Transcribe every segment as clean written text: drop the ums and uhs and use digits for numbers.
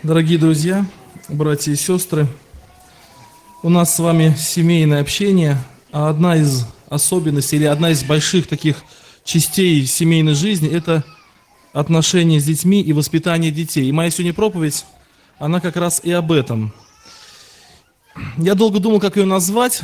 Дорогие друзья, братья и сестры, у нас с вами семейное общение, а одна из особенностей или одна из больших таких частей семейной жизни – это отношения с детьми и воспитание детей. И моя сегодня проповедь, она как раз и об этом. Я долго думал, как ее назвать,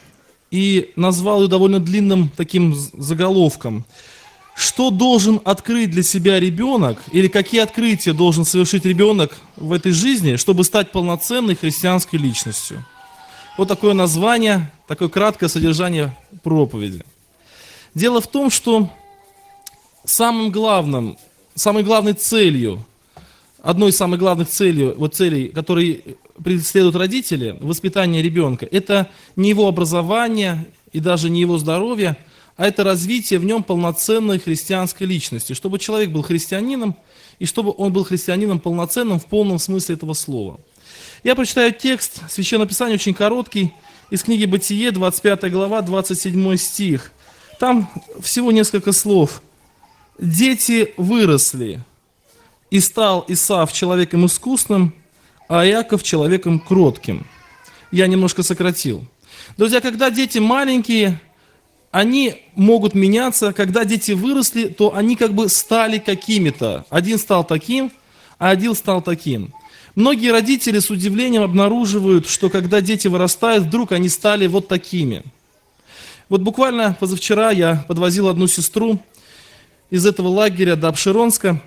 и назвал ее довольно длинным таким заголовком. Что должен открыть для себя ребенок, или какие открытия должен совершить ребенок в этой жизни, чтобы стать полноценной христианской личностью? Вот такое название, такое краткое содержание проповеди. Дело в том, что самой главной целью, одной из самых главных целей, которые преследуют родители, воспитание ребенка, это не его образование и даже не его здоровье, а это развитие в нем полноценной христианской личности, чтобы человек был христианином, и чтобы он был христианином полноценным в полном смысле этого слова. Я прочитаю текст Священного Писания, очень короткий, из книги Бытие, 25 глава, 27 стих. Там всего несколько слов. «Дети выросли, и стал Исав человеком искусным, а Иаков человеком кротким». Я немножко сократил. Друзья, когда дети маленькие, они могут меняться. Когда дети выросли, то они как бы стали какими-то. Один стал таким, а один стал таким. Многие родители с удивлением обнаруживают, что когда дети вырастают, вдруг они стали вот такими. Вот буквально позавчера я подвозил одну сестру из этого лагеря до Апшеронска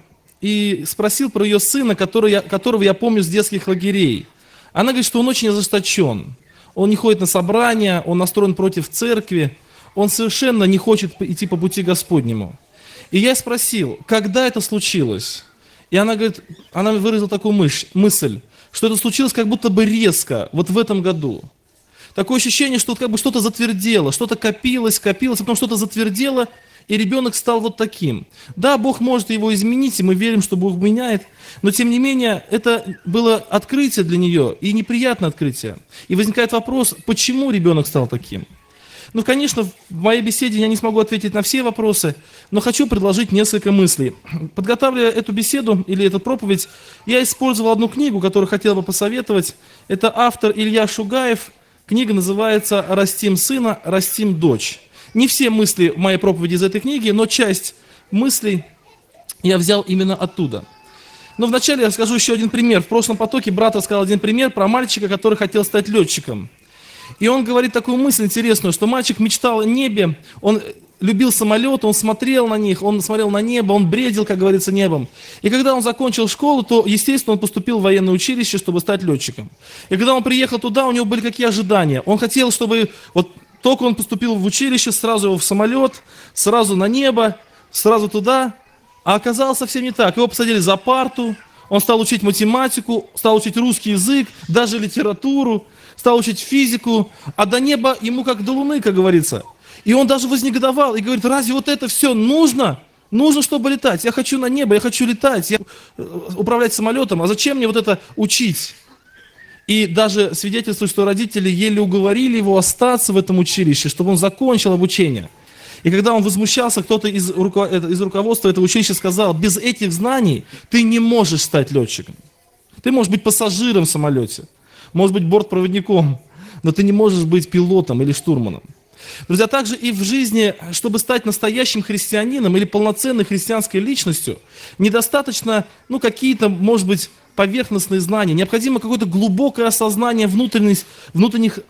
и спросил про ее сына, которого я помню с детских лагерей. Она говорит, что он очень ожесточен. Он не ходит на собрания, он настроен против церкви. Он совершенно не хочет идти по пути Господнему. И я спросил, когда это случилось? И она говорит, она выразила такую мысль, что это случилось как будто бы резко, вот в этом году. Такое ощущение, что как бы что-то затвердело, что-то копилось, а потом что-то затвердело, и ребенок стал вот таким. Да, Бог может его изменить, и мы верим, что Бог меняет, но тем не менее это было открытие для нее, и неприятное открытие. И возникает вопрос, почему ребенок стал таким? Ну, конечно, в моей беседе я не смогу ответить на все вопросы, но хочу предложить несколько мыслей. Подготавливая эту беседу или эту проповедь, я использовал одну книгу, которую хотел бы посоветовать. Это автор Илья Шугаев. Книга называется «Растим сына, растим дочь». Не все мысли в моей проповеди из этой книги, но часть мыслей я взял именно оттуда. Но вначале я скажу еще один пример. В прошлом потоке брат рассказал один пример про мальчика, который хотел стать летчиком. И он говорит такую мысль интересную, что мальчик мечтал о небе, он любил самолеты, он смотрел на них, он смотрел на небо, он бредил, как говорится, небом. И когда он закончил школу, то, естественно, он поступил в военное училище, чтобы стать летчиком. И когда он приехал туда, у него были какие ожидания? Он хотел, чтобы вот только он поступил в училище, сразу в самолет, сразу на небо, сразу туда. А оказалось совсем не так. Его посадили за парту, он стал учить математику, стал учить русский язык, даже литературу, стал учить физику, а до неба ему как до луны, как говорится. И он даже вознегодовал и говорит, разве вот это все нужно? Нужно, чтобы летать. Я хочу на небо, я хочу летать, управлять самолетом, а зачем мне вот это учить? И даже свидетельствует, что родители еле уговорили его остаться в этом училище, чтобы он закончил обучение. И когда он возмущался, кто-то из руководства этого училища сказал, без этих знаний ты не можешь стать летчиком. Ты можешь быть пассажиром в самолете, можешь быть бортпроводником, но ты не можешь быть пилотом или штурманом. Друзья, также и в жизни, чтобы стать настоящим христианином или полноценной христианской личностью, недостаточно, какие-то, может быть, поверхностные знания. Необходимо какое-то глубокое осознание внутренних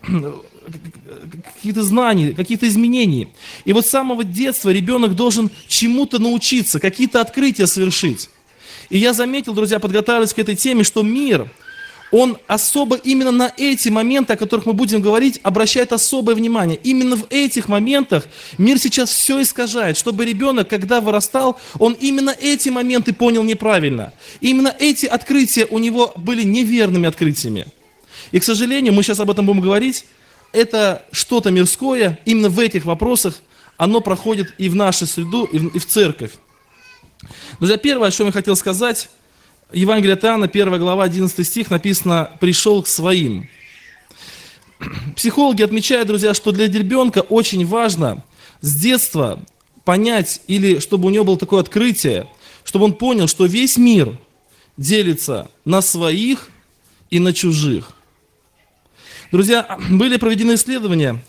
каких-то знаний, каких-то изменений. И вот с самого детства ребенок должен чему-то научиться, какие-то открытия совершить. И я заметил, друзья, подготавливаясь к этой теме, что мир, он особо именно на эти моменты, о которых мы будем говорить, обращает особое внимание. Именно в этих моментах мир сейчас все искажает, чтобы ребенок, когда вырастал, он именно эти моменты понял неправильно. Именно эти открытия у него были неверными открытиями. И, к сожалению, мы сейчас об этом будем говорить, это что-то мирское, именно в этих вопросах, оно проходит и в нашу среду, и в церковь. Друзья, первое, о чем я хотел сказать, Евангелие от Иоанна, 1 глава, 11 стих, написано «пришел к своим». Психологи отмечают, друзья, что для ребенка очень важно с детства понять, или чтобы у него было такое открытие, чтобы он понял, что весь мир делится на своих и на чужих. Друзья, были проведены исследования,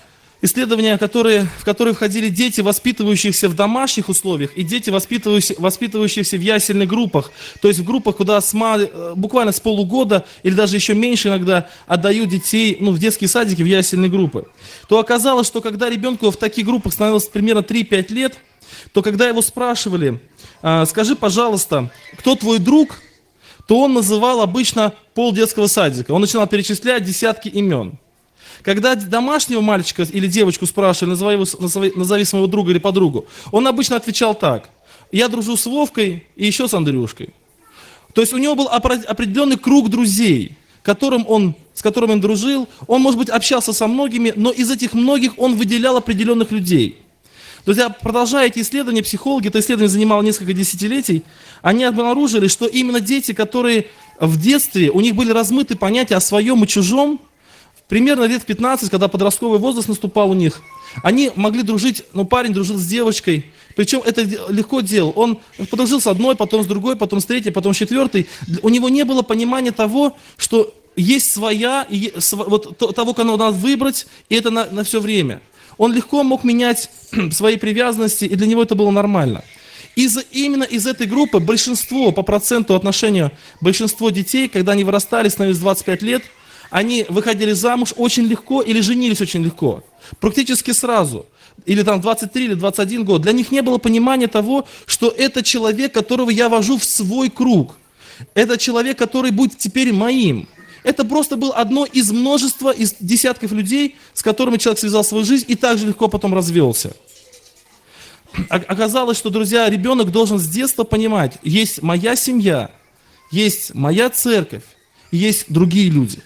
в которые входили дети, воспитывающиеся в домашних условиях, и дети, воспитывающиеся в ясельных группах. То есть в группах, куда буквально с полугода или даже еще меньше иногда отдают детей в детские садики, в ясельные группы. То оказалось, что когда ребенку в таких группах становилось примерно 3-5 лет, то когда его спрашивали, скажи, пожалуйста, кто твой друг, то он называл обычно пол детского садика. Он начинал перечислять десятки имен. Когда домашнего мальчика или девочку спрашивали, назови своего друга или подругу, он обычно отвечал так: я дружу с Вовкой и еще с Андрюшкой. То есть у него был определенный круг друзей, с которым он дружил. Он, может быть, общался со многими, но из этих многих он выделял определенных людей. Друзья, продолжая эти исследования, психологи, это исследование занимало несколько десятилетий, они обнаружили, что именно дети, которые в детстве, у них были размыты понятия о своем и чужом, примерно лет в 15, когда подростковый возраст наступал у них, они могли дружить, парень дружил с девочкой, причем это легко делал. Он подружил с одной, потом с другой, потом с третьей, потом с четвертой. У него не было понимания того, что есть своя, того, кого надо выбрать, и это на все время. Он легко мог менять свои привязанности, и для него это было нормально. Именно из этой группы по проценту отношения, большинство детей, когда они вырастали, становились 25 лет, они выходили замуж очень легко или женились очень легко. Практически сразу. Или 23 или 21 год. Для них не было понимания того, что это человек, которого я вожу в свой круг. Это человек, который будет теперь моим. Это просто было одно из множества, из десятков людей, с которыми человек связал свою жизнь и также легко потом развелся. Оказалось, что, друзья, ребенок должен с детства понимать, есть моя семья, есть моя церковь, есть другие люди.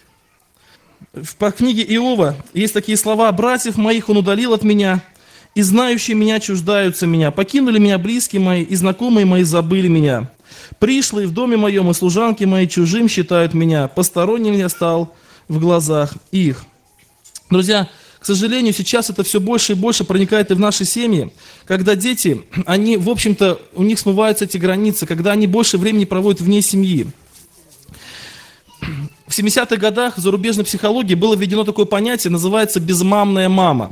В книге Иова есть такие слова: «Братьев моих он удалил от меня, и знающие меня чуждаются меня. Покинули меня близкие мои, и знакомые мои забыли меня. Пришлые в доме моем, и служанки мои чужим считают меня. Посторонним я стал в глазах их». Друзья, к сожалению, сейчас это все больше и больше проникает и в наши семьи, когда дети, они, в общем-то, у них смываются эти границы, когда они больше времени проводят вне семьи. В 70-х годах в зарубежной психологии было введено такое понятие, называется «безмамная мама».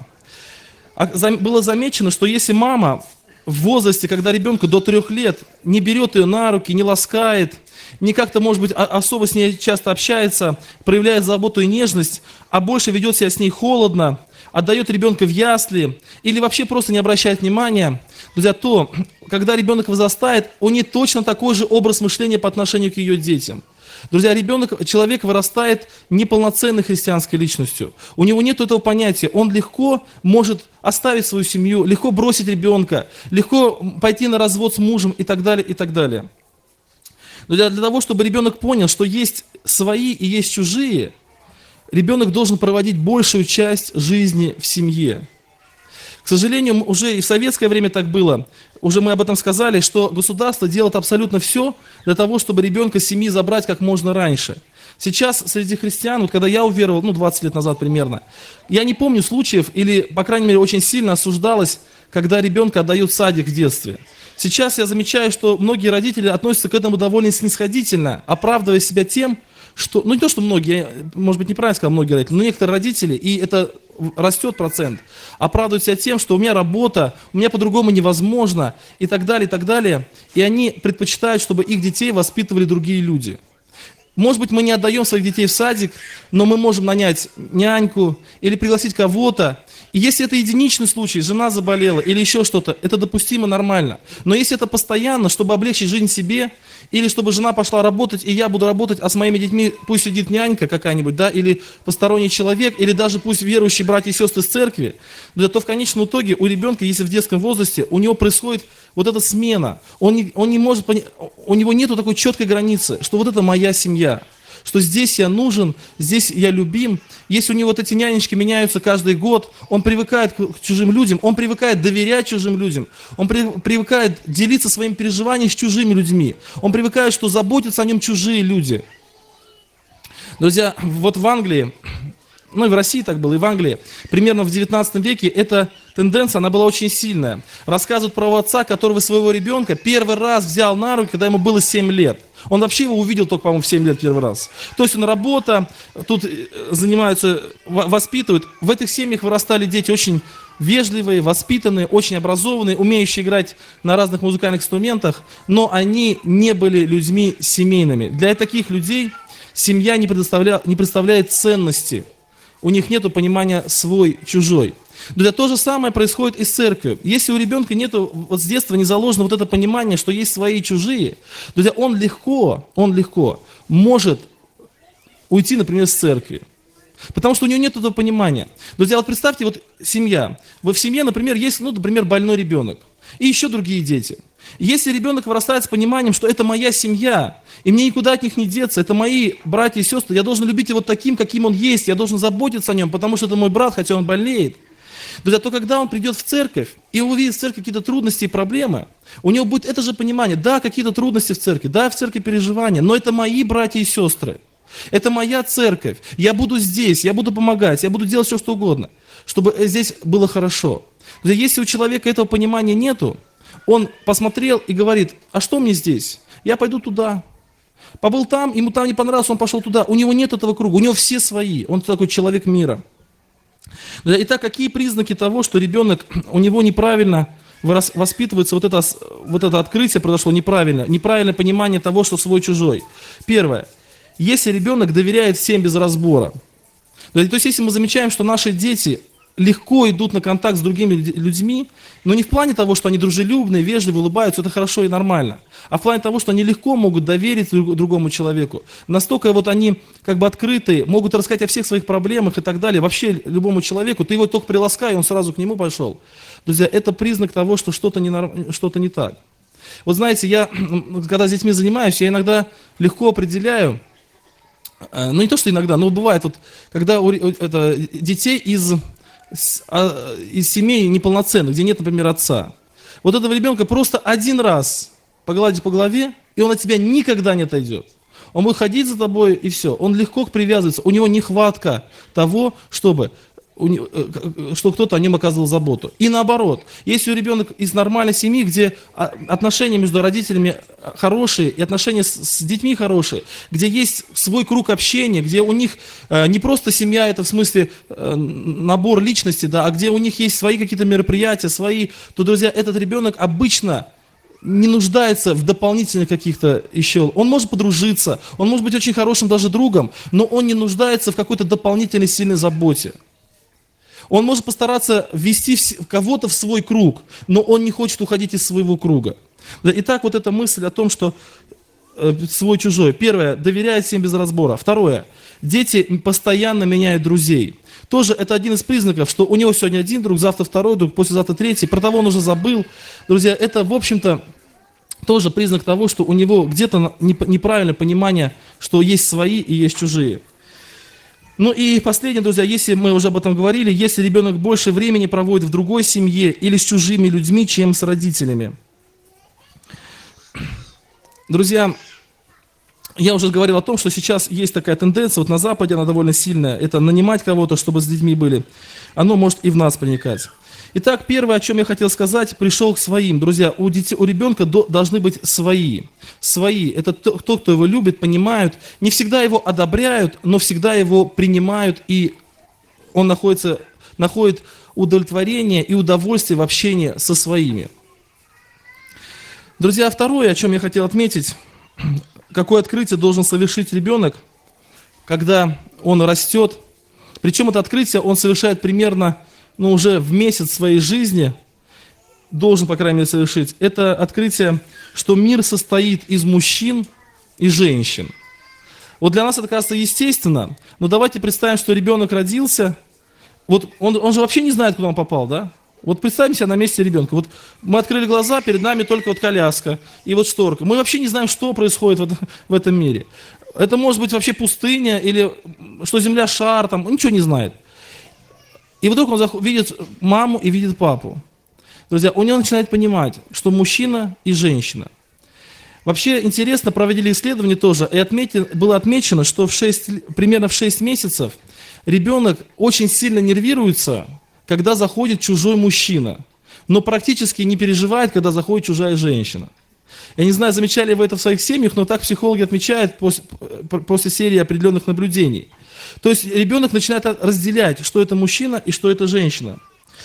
Было замечено, что если мама в возрасте, когда ребенку до 3 лет, не берет ее на руки, не ласкает, не как-то, может быть, особо с ней часто общается, проявляет заботу и нежность, а больше ведет себя с ней холодно, отдает ребенка в ясли или вообще просто не обращает внимания, друзья, то, когда ребенок возрастает, у нее точно такой же образ мышления по отношению к ее детям. Друзья, человек вырастает неполноценной христианской личностью. У него нет этого понятия. Он легко может оставить свою семью, легко бросить ребенка, легко пойти на развод с мужем и так далее, и так далее. Друзья, для того, чтобы ребенок понял, что есть свои и есть чужие, ребенок должен проводить большую часть жизни в семье. К сожалению, уже и в советское время так было. Уже мы об этом сказали, что государство делает абсолютно все для того, чтобы ребенка с семьи забрать как можно раньше. Сейчас среди христиан, когда я уверовал, 20 лет назад примерно, я не помню случаев, или, по крайней мере, очень сильно осуждалось, когда ребенка отдают в садик в детстве. Сейчас я замечаю, что многие родители относятся к этому довольно снисходительно, оправдывая себя тем, что, не то, что многие, может быть, неправильно сказал многие родители, но некоторые родители, и это растет процент, оправдывают себя тем, что у меня работа, у меня по-другому невозможно, и так далее, и так далее. И они предпочитают, чтобы их детей воспитывали другие люди. Может быть, мы не отдаем своих детей в садик, но мы можем нанять няньку или пригласить кого-то. И если это единичный случай, жена заболела или еще что-то, это допустимо, нормально. Но если это постоянно, чтобы облегчить жизнь себе, или чтобы жена пошла работать, и я буду работать, а с моими детьми пусть сидит нянька какая-нибудь, да, или посторонний человек, или даже пусть верующие братья и сестры с церкви, то в конечном итоге у ребенка, если в детском возрасте, у него происходит вот эта смена. Он не может понять, у него нету такой четкой границы, что вот это моя семья, что здесь я нужен, здесь я любим. Если у него вот эти нянечки меняются каждый год, он привыкает к чужим людям, он привыкает доверять чужим людям, он привыкает делиться своими переживаниями с чужими людьми, он привыкает, что заботятся о нем чужие люди. Друзья, вот в Англии ну и в России так было, и в Англии, примерно в 19 веке эта тенденция, она была очень сильная. Рассказывают про отца, который своего ребенка первый раз взял на руки, когда ему было 7 лет. Он вообще его увидел только, по-моему, в 7 лет первый раз. То есть он работа, тут занимаются, воспитывают. В этих семьях вырастали дети очень вежливые, воспитанные, очень образованные, умеющие играть на разных музыкальных инструментах, но они не были людьми семейными. Для таких людей семья не представляет ценности. У них нет понимания свой-чужой. Друзья, то же самое происходит и с церковью. Если у ребенка нет, вот с детства не заложено вот это понимание, что есть свои и чужие, друзья, он легко может уйти, например, с церкви. Потому что у него нет этого понимания. Друзья, вот представьте, вот семья. Вот в семье, например, есть, например, больной ребенок. И еще другие дети. Если ребенок вырастает с пониманием, что это моя семья, и мне никуда от них не деться, это мои братья и сестры, я должен любить его таким, каким он есть, я должен заботиться о нем, потому что это мой брат, хотя он болеет. Друзья, то когда он придет в церковь и увидит в церкви какие-то трудности и проблемы, у него будет это же понимание, да, какие-то трудности в церкви, да, в церкви переживания, но это мои братья и сестры. Это моя церковь. Я буду здесь, я буду помогать, я буду делать все, что угодно, чтобы здесь было хорошо. Если у человека этого понимания нету, он посмотрел и говорит, а что мне здесь? Я пойду туда. Побыл там, ему там не понравилось, он пошел туда. У него нет этого круга, у него все свои. Он такой человек мира. Итак, какие признаки того, что ребенок, у него неправильно воспитывается, вот это открытие произошло неправильное понимание того, что свой-чужой. Первое. Если ребенок доверяет всем без разбора. То есть, если мы замечаем, что наши дети легко идут на контакт с другими людьми, но не в плане того, что они дружелюбные, вежливые, улыбаются, это хорошо и нормально, а в плане того, что они легко могут доверить другому человеку. Настолько вот они как бы открытые, могут рассказать о всех своих проблемах и так далее, вообще любому человеку. Ты его только приласкай, он сразу к нему пошел. Друзья, это признак того, что что-то не так. Вот знаете, я, когда с детьми занимаюсь, я иногда легко определяю, ну не то, что иногда, но бывает, вот, когда детей из семей неполноценных, где нет, например, отца. Вот этого ребенка просто один раз погладить по голове, и он от тебя никогда не отойдет. Он будет ходить за тобой, и все. Он легко привязывается. У него нехватка того, чтобы кто-то о нем оказывал заботу. И наоборот, если у ребенка из нормальной семьи, где отношения между родителями хорошие, и отношения с детьми хорошие, где есть свой круг общения, где у них не просто семья, это в смысле набор личностей, да, а где у них есть свои какие-то мероприятия, то, друзья, этот ребенок обычно не нуждается в дополнительных каких-то еще. Он может подружиться, он может быть очень хорошим даже другом, но он не нуждается в какой-то дополнительной сильной заботе. Он может постараться ввести кого-то в свой круг, но он не хочет уходить из своего круга. Итак, вот эта мысль о том, что свой-чужой. Первое, доверяет всем без разбора. Второе, дети постоянно меняют друзей. Тоже это один из признаков, что у него сегодня один друг, завтра второй друг, послезавтра третий, про того он уже забыл. Друзья, это, в общем-то, тоже признак того, что у него где-то неправильное понимание, что есть свои и есть чужие. Ну и последнее, друзья, если мы уже об этом говорили, если ребенок больше времени проводит в другой семье или с чужими людьми, чем с родителями. Друзья, я уже говорил о том, что сейчас есть такая тенденция, вот на Западе она довольно сильная, это нанимать кого-то, чтобы с детьми были. Оно может и в нас проникать. Итак, первое, о чем я хотел сказать, пришел к своим. Друзья, у ребенка должны быть свои. Свои. Это тот, кто его любит, понимают. Не всегда его одобряют, но всегда его принимают, и он находит удовлетворение и удовольствие в общении со своими. Друзья, второе, о чем я хотел отметить, какое открытие должен совершить ребенок, когда он растет. Причем это открытие он совершает примерно уже в месяц своей жизни, должен, по крайней мере, совершить. Это открытие, что мир состоит из мужчин и женщин. Вот для нас это кажется естественно, но давайте представим, что ребенок родился, вот он же вообще не знает, куда он попал, да? Вот представим себя на месте ребенка. Вот мы открыли глаза, перед нами только вот коляска и вот шторка. Мы вообще не знаем, что происходит в этом мире. Это может быть вообще пустыня или что Земля шар, там, он ничего не знает. И вдруг он видит маму и видит папу. Друзья, у него начинает понимать, что мужчина и женщина. Вообще интересно, проводили исследования тоже, и было отмечено, что примерно в 6 месяцев ребенок очень сильно нервируется, когда заходит чужой мужчина, но практически не переживает, когда заходит чужая женщина. Я не знаю, замечали вы это в своих семьях, но так психологи отмечают после серии определенных наблюдений. То есть ребенок начинает разделять, что это мужчина и что это женщина.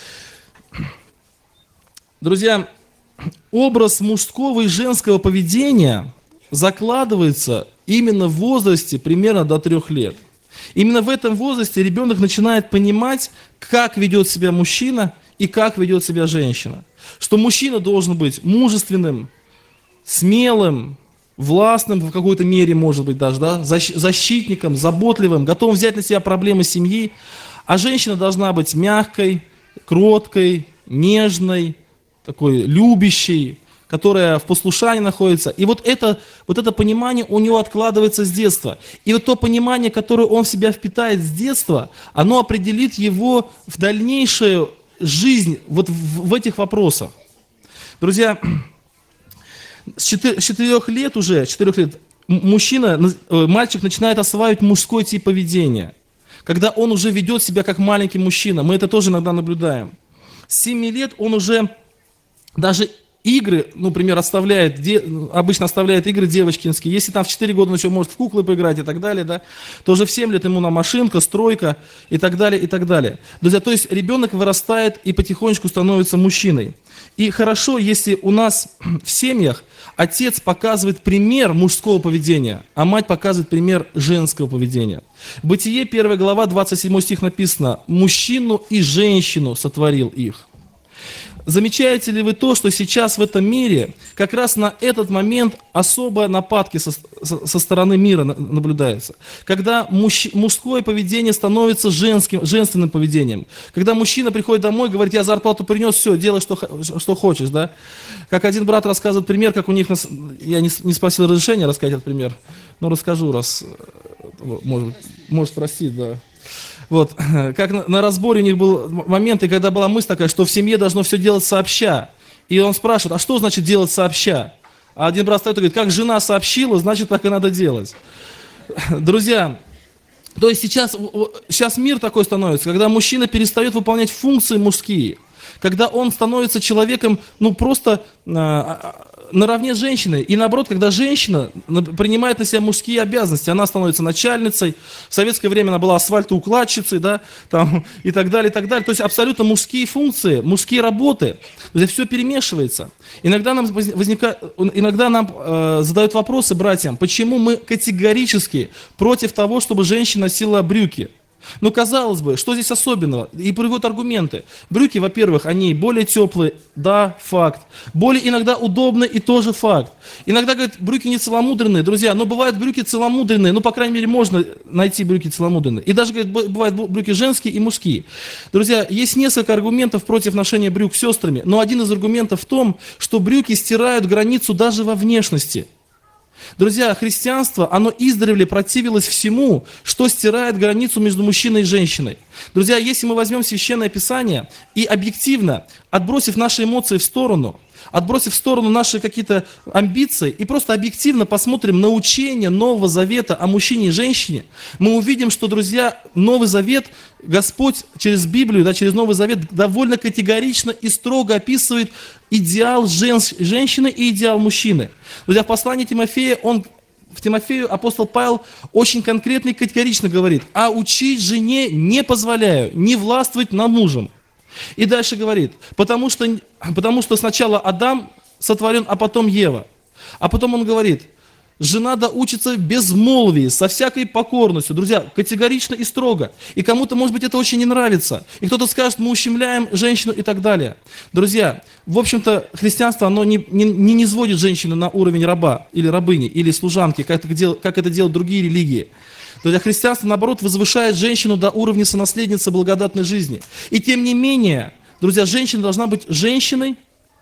Друзья, образ мужского и женского поведения закладывается именно в возрасте примерно до 3 лет. Именно в этом возрасте ребенок начинает понимать, как ведет себя мужчина и как ведет себя женщина. Что мужчина должен быть мужественным, смелым, властным в какой-то мере, может быть, даже, да, защитником, заботливым, готовым взять на себя проблемы семьи, а женщина должна быть мягкой, кроткой, нежной, такой любящей, которая в послушании находится. И вот это понимание у него откладывается с детства. И вот то понимание, которое он в себя впитает с детства, оно определит его в дальнейшую жизнь вот в этих вопросах. Друзья, с 4 лет мальчик начинает осваивать мужской тип поведения. Когда он уже ведет себя как маленький мужчина, мы это тоже иногда наблюдаем. С 7 лет он уже даже игры, например, обычно оставляет игры девочкинские. Если там в 4 года он еще может в куклы поиграть и так далее, да, то уже в 7 лет ему на машинка, стройка и так далее, и так далее. Друзья, то есть ребенок вырастает и потихонечку становится мужчиной. И хорошо, если у нас в семьях отец показывает пример мужского поведения, а мать показывает пример женского поведения. Бытие, 1 глава, 27 стих написано: «Мужчину и женщину сотворил их». Замечаете ли вы то, что сейчас в этом мире как раз на этот момент особые нападки со стороны мира наблюдаются? Когда мужское поведение становится женственным поведением. Когда мужчина приходит домой, говорит: я зарплату принес, все, делай, что хочешь. Да? Как один брат рассказывает пример, как у них, я не спросил разрешения рассказать этот пример, но расскажу, раз может спросить, да. Вот, как на разборе у них был момент, и когда была мысль такая, что в семье должно все делать сообща. И он спрашивает: а что значит делать сообща? А один брат встает и говорит: как жена сообщила, значит так и надо делать. Друзья, то есть сейчас мир такой становится, когда мужчина перестает выполнять функции мужские, когда он становится человеком, просто наравне с женщиной. И наоборот, когда женщина принимает на себя мужские обязанности, она становится начальницей. В советское время она была асфальтоукладчицей, да, там, и так далее, и так далее. То есть абсолютно мужские функции, мужские работы. То есть все перемешивается. Иногда нам задают вопросы братьям, почему мы категорически против того, чтобы женщина носила брюки. Казалось бы, что здесь особенного? И приводят аргументы. Брюки, во-первых, они более теплые, да, факт. Более иногда удобные, и тоже факт. Иногда, говорят, брюки не целомудренные. Друзья, но бывают брюки целомудренные, по крайней мере, можно найти брюки целомудренные. И даже, говорят, бывают брюки женские и мужские. Друзья, есть несколько аргументов против ношения брюк сестрами, но один из аргументов в том, что брюки стирают границу даже во внешности. Друзья, христианство, оно издревле противилось всему, что стирает границу между мужчиной и женщиной. Друзья, если мы возьмем Священное Писание и объективно, отбросив наши эмоции в сторону, отбросив в сторону наши какие-то амбиции и просто объективно посмотрим на учение Нового Завета о мужчине и женщине, мы увидим, что, друзья, Новый Завет, Господь через Библию, да, через Новый Завет довольно категорично и строго описывает идеал женщины и идеал мужчины. Друзья, в послании Тимофею апостол Павел очень конкретно и категорично говорит: «А учить жене не позволяю, не властвовать над мужем». И дальше говорит: потому что сначала Адам сотворен, а потом Ева. А потом он говорит: жена да учится в безмолвии, со всякой покорностью. Друзья, категорично и строго. И кому-то, может быть, это очень не нравится. И кто-то скажет: мы ущемляем женщину и так далее. Друзья, в общем-то, христианство, оно не низводит женщину на уровень раба или рабыни, или служанки, как это делают другие религии. Друзья, христианство, наоборот, возвышает женщину до уровня сонаследницы благодатной жизни. И тем не менее, друзья, женщина должна быть женщиной,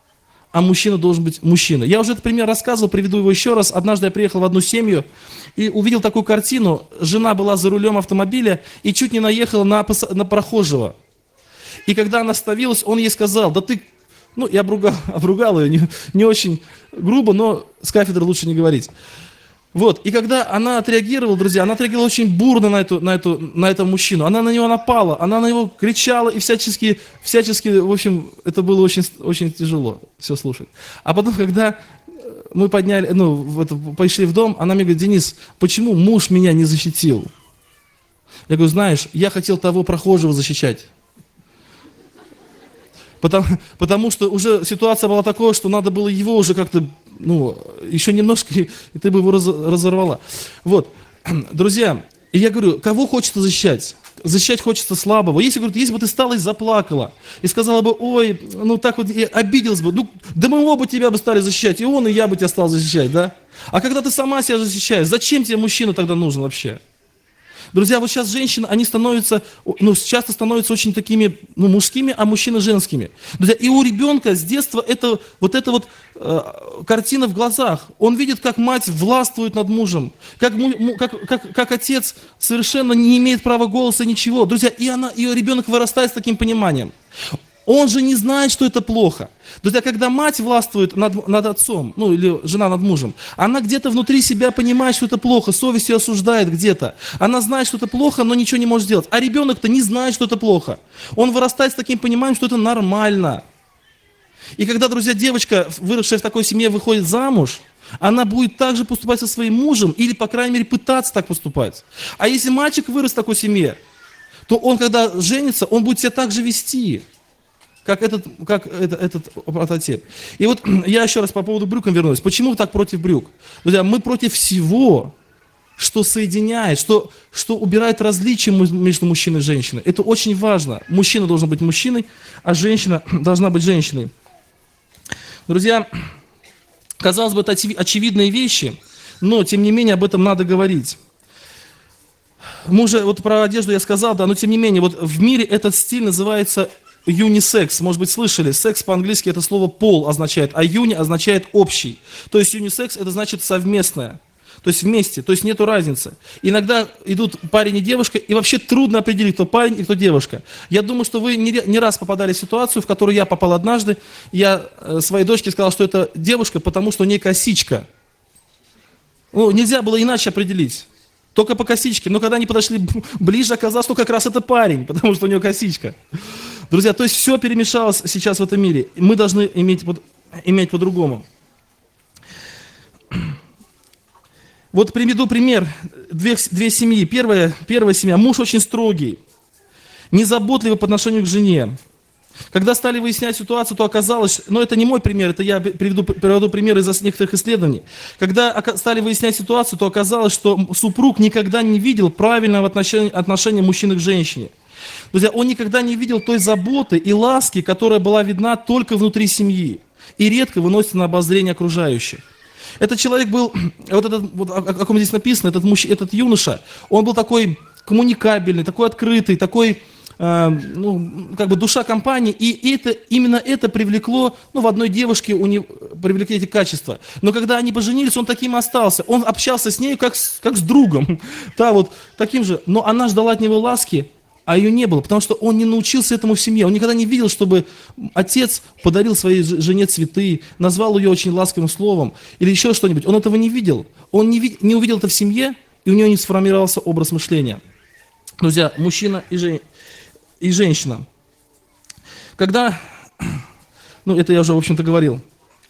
а мужчина должен быть мужчиной. Я уже этот пример рассказывал, приведу его еще раз. Однажды я приехал в одну семью и увидел такую картину. Жена была за рулем автомобиля и чуть не наехала на прохожего. И когда она остановилась, он ей сказал: да ты... я обругал ее не очень грубо, но с кафедры лучше не говорить. Вот, и когда она отреагировала, друзья, она отреагировала очень бурно на этого мужчину. Она на него напала, она на него кричала и всячески, в общем, это было очень, очень тяжело все слушать. А потом, когда мы пошли в дом, она мне говорит: Денис, почему муж меня не защитил? Я говорю: знаешь, я хотел того прохожего защищать. Потому что уже ситуация была такая, что надо было его уже как-то, еще немножко, и ты бы его разорвала. Вот, друзья, и я говорю, кого хочется защищать? Защищать хочется слабого. Если бы ты стала и заплакала, и сказала бы: ой, так вот, и обиделась бы, да мы оба тебя бы стали защищать, и он, и я бы тебя стал защищать, да? А когда ты сама себя защищаешь, зачем тебе мужчина тогда нужен вообще? Друзья, вот сейчас женщины, они часто становятся очень такими, мужскими, а мужчины женскими. Друзья, и у ребенка с детства эта картина в глазах. Он видит, как мать властвует над мужем, как отец совершенно не имеет права голоса, ничего. Друзья, и ребенок вырастает с таким пониманием. Он же не знает, что это плохо. Друзья, когда мать властвует над отцом, или жена над мужем, она где-то внутри себя понимает, что это плохо, совесть ее осуждает где-то. Она знает, что это плохо, но ничего не может сделать. А ребенок-то не знает, что это плохо. Он вырастает с таким пониманием, что это нормально. И когда, друзья, девочка, выросшая в такой семье, выходит замуж, она будет так же поступать со своим мужем, или, по крайней мере, пытаться так поступать. А если мальчик вырос в такой семье, то он, когда женится, он будет себя так же вести, как этот прототип. И вот я еще раз по поводу брюк вернусь. Почему так против брюк? Друзья, мы против всего, что соединяет, что убирает различия между мужчиной и женщиной. Это очень важно. Мужчина должен быть мужчиной, а женщина должна быть женщиной. Друзья, казалось бы, это очевидные вещи, но, тем не менее, об этом надо говорить. Мы уже, про одежду я сказал, да, но, тем не менее, в мире этот стиль называется юнисекс. Может быть, слышали, секс по-английски это слово пол означает, а юни означает общий. То есть юнисекс это значит совместное. То есть вместе, то есть нету разницы. Иногда идут парень и девушка, и вообще трудно определить, кто парень и кто девушка. Я думаю, что вы не раз попадали в ситуацию, в которую я попал однажды. Я своей дочке сказал, что это девушка, потому что у нее косичка. Нельзя было иначе определить. Только по косичке. Но когда они подошли ближе, оказалось, что как раз это парень, потому что у него косичка. Друзья, то есть все перемешалось сейчас в этом мире. Мы должны иметь по-другому. Вот приведу пример. Две семьи. Первая семья. Муж очень строгий, незаботливый по отношению к жене. Когда стали выяснять ситуацию, то оказалось, это не мой пример, это я приведу пример из некоторых исследований. Когда стали выяснять ситуацию, то оказалось, что супруг никогда не видел правильного отношения мужчины к женщине. Друзья, он никогда не видел той заботы и ласки, которая была видна только внутри семьи и редко выносится на обозрение окружающих. Этот человек был, о ком здесь написано, этот юноша, он был такой коммуникабельный, такой открытый, такой, душа компании, и именно это привлекло, в одной девушке привлекли эти качества. Но когда они поженились, он таким и остался. Он общался с ней как с другом, таким же. Но она ждала от него ласки, а ее не было, потому что он не научился этому в семье. Он никогда не видел, чтобы отец подарил своей жене цветы, назвал ее очень ласковым словом или еще что-нибудь. Он этого не видел. Он не увидел это в семье, и у него не сформировался образ мышления. Друзья, мужчина и женщина. Когда, это я уже, в общем-то, говорил.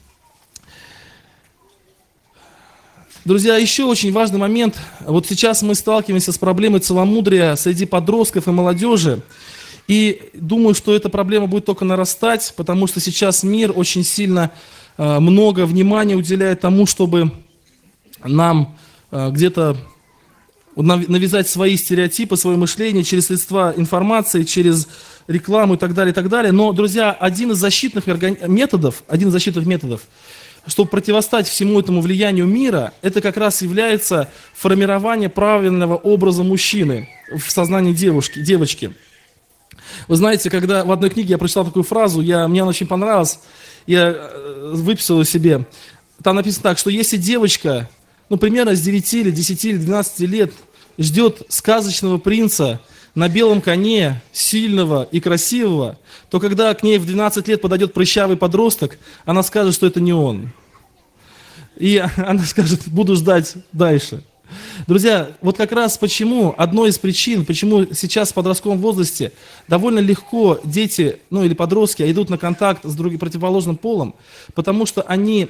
Друзья, еще очень важный момент. Вот сейчас мы сталкиваемся с проблемой целомудрия среди подростков и молодежи. И думаю, что эта проблема будет только нарастать, потому что сейчас мир очень сильно много внимания уделяет тому, чтобы нам где-то навязать свои стереотипы, свое мышление через средства информации, через рекламу и так далее, и так далее. Но, друзья, один из защитных методов, чтобы противостоять всему этому влиянию мира, это как раз является формирование правильного образа мужчины в сознании девочки. Вы знаете, когда в одной книге я прочитал такую фразу, мне она очень понравилась, я выписал ее себе. Там написано так, что если девочка, примерно с 9 или 10 или 12 лет ждет сказочного принца на белом коне, сильного и красивого, то когда к ней в 12 лет подойдет прыщавый подросток, она скажет, что это не он. и она скажет, буду ждать дальше. Друзья, вот как раз почему, одной из причин, почему сейчас в подростковом возрасте довольно легко дети, ну или подростки идут на контакт с другим противоположным полом, потому что они,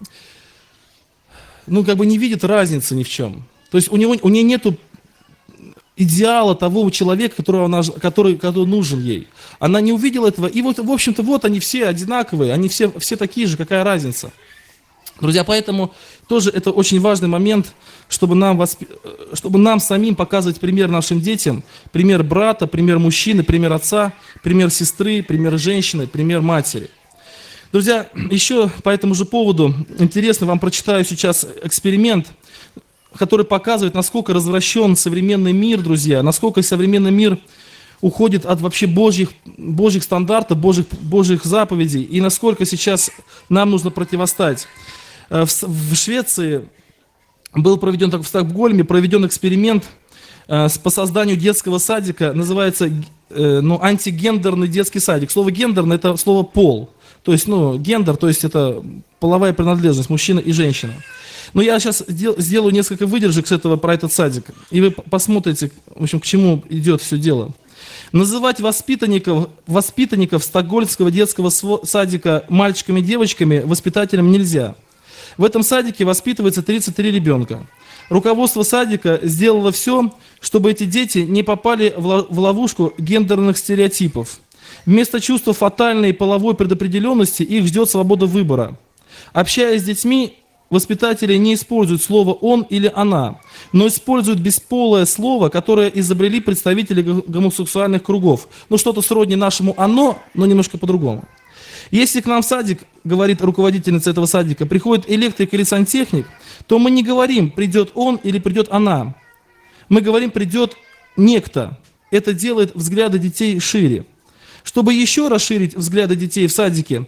ну как бы не видят разницы ни в чем. То есть у нее нету идеала того человека, который нужен ей. Она не увидела этого, и вот, в общем-то, вот они все одинаковые, они все такие же, какая разница. Друзья, поэтому тоже это очень важный момент, чтобы нам самим показывать пример нашим детям, пример брата, пример мужчины, пример отца, пример сестры, пример женщины, пример матери. Друзья, еще по этому же поводу интересно, вам прочитаю сейчас эксперимент, который показывает, насколько развращен современный мир, друзья, насколько современный мир уходит от вообще божьих стандартов, божьих заповедей, и насколько сейчас нам нужно противостать. В Швеции был проведен, в Стокгольме проведен эксперимент по созданию детского садика, называется антигендерный детский садик. Слово гендерный — это слово пол, то есть гендер, то есть это половая принадлежность, мужчина и женщина. Но я сейчас сделаю несколько выдержек про этот садик, и вы посмотрите, в общем, к чему идет все дело. Называть воспитанников стокгольмского детского садика мальчиками и девочками воспитателям нельзя. В этом садике воспитывается 33 ребенка. Руководство садика сделало все, чтобы эти дети не попали в ловушку гендерных стереотипов. Вместо чувства фатальной половой предопределенности их ждет свобода выбора. Общаясь с детьми, воспитатели не используют слово «он» или «она», но используют бесполое слово, которое изобрели представители гомосексуальных кругов. Что-то сродни нашему «оно», но немножко по-другому. Если к нам в садик, говорит руководительница этого садика, приходит электрик или сантехник, то мы не говорим «придет он» или «придет она». Мы говорим «придет некто». Это делает взгляды детей шире. Чтобы еще расширить взгляды детей в садике,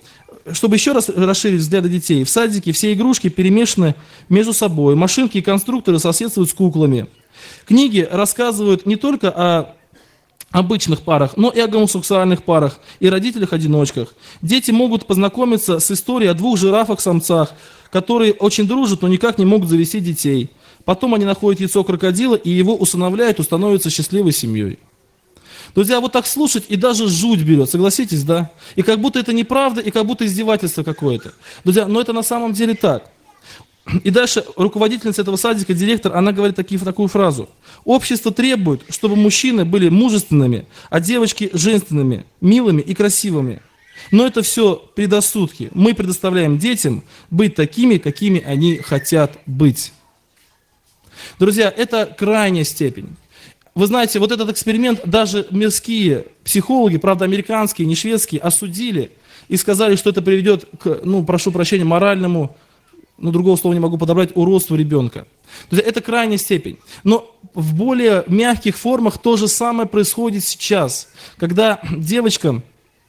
в садике все игрушки перемешаны между собой. Машинки и конструкторы соседствуют с куклами. Книги рассказывают не только о обычных парах, но и о гомосексуальных парах и родителях-одиночках. Дети могут познакомиться с историей о двух жирафах-самцах, которые очень дружат, но никак не могут завести детей. Потом они находят яйцо крокодила и его усыновляют, и становятся счастливой семьей. Друзья, вот так слушать и даже жуть берет, согласитесь, да? И как будто это неправда, и как будто издевательство какое-то. Друзья, но это на самом деле так. И дальше руководительница этого садика, директор, она говорит такую фразу. Общество требует, чтобы мужчины были мужественными, а девочки женственными, милыми и красивыми. Но это все предрассудки. Мы предоставляем детям быть такими, какими они хотят быть. Друзья, это крайняя степень. Вы знаете, вот этот эксперимент даже мирские психологи, правда американские, не шведские, осудили и сказали, что это приведет к, прошу прощения, моральному, другого слова не могу подобрать, уродству ребенка. То есть это крайняя степень. Но в более мягких формах то же самое происходит сейчас, когда девочка,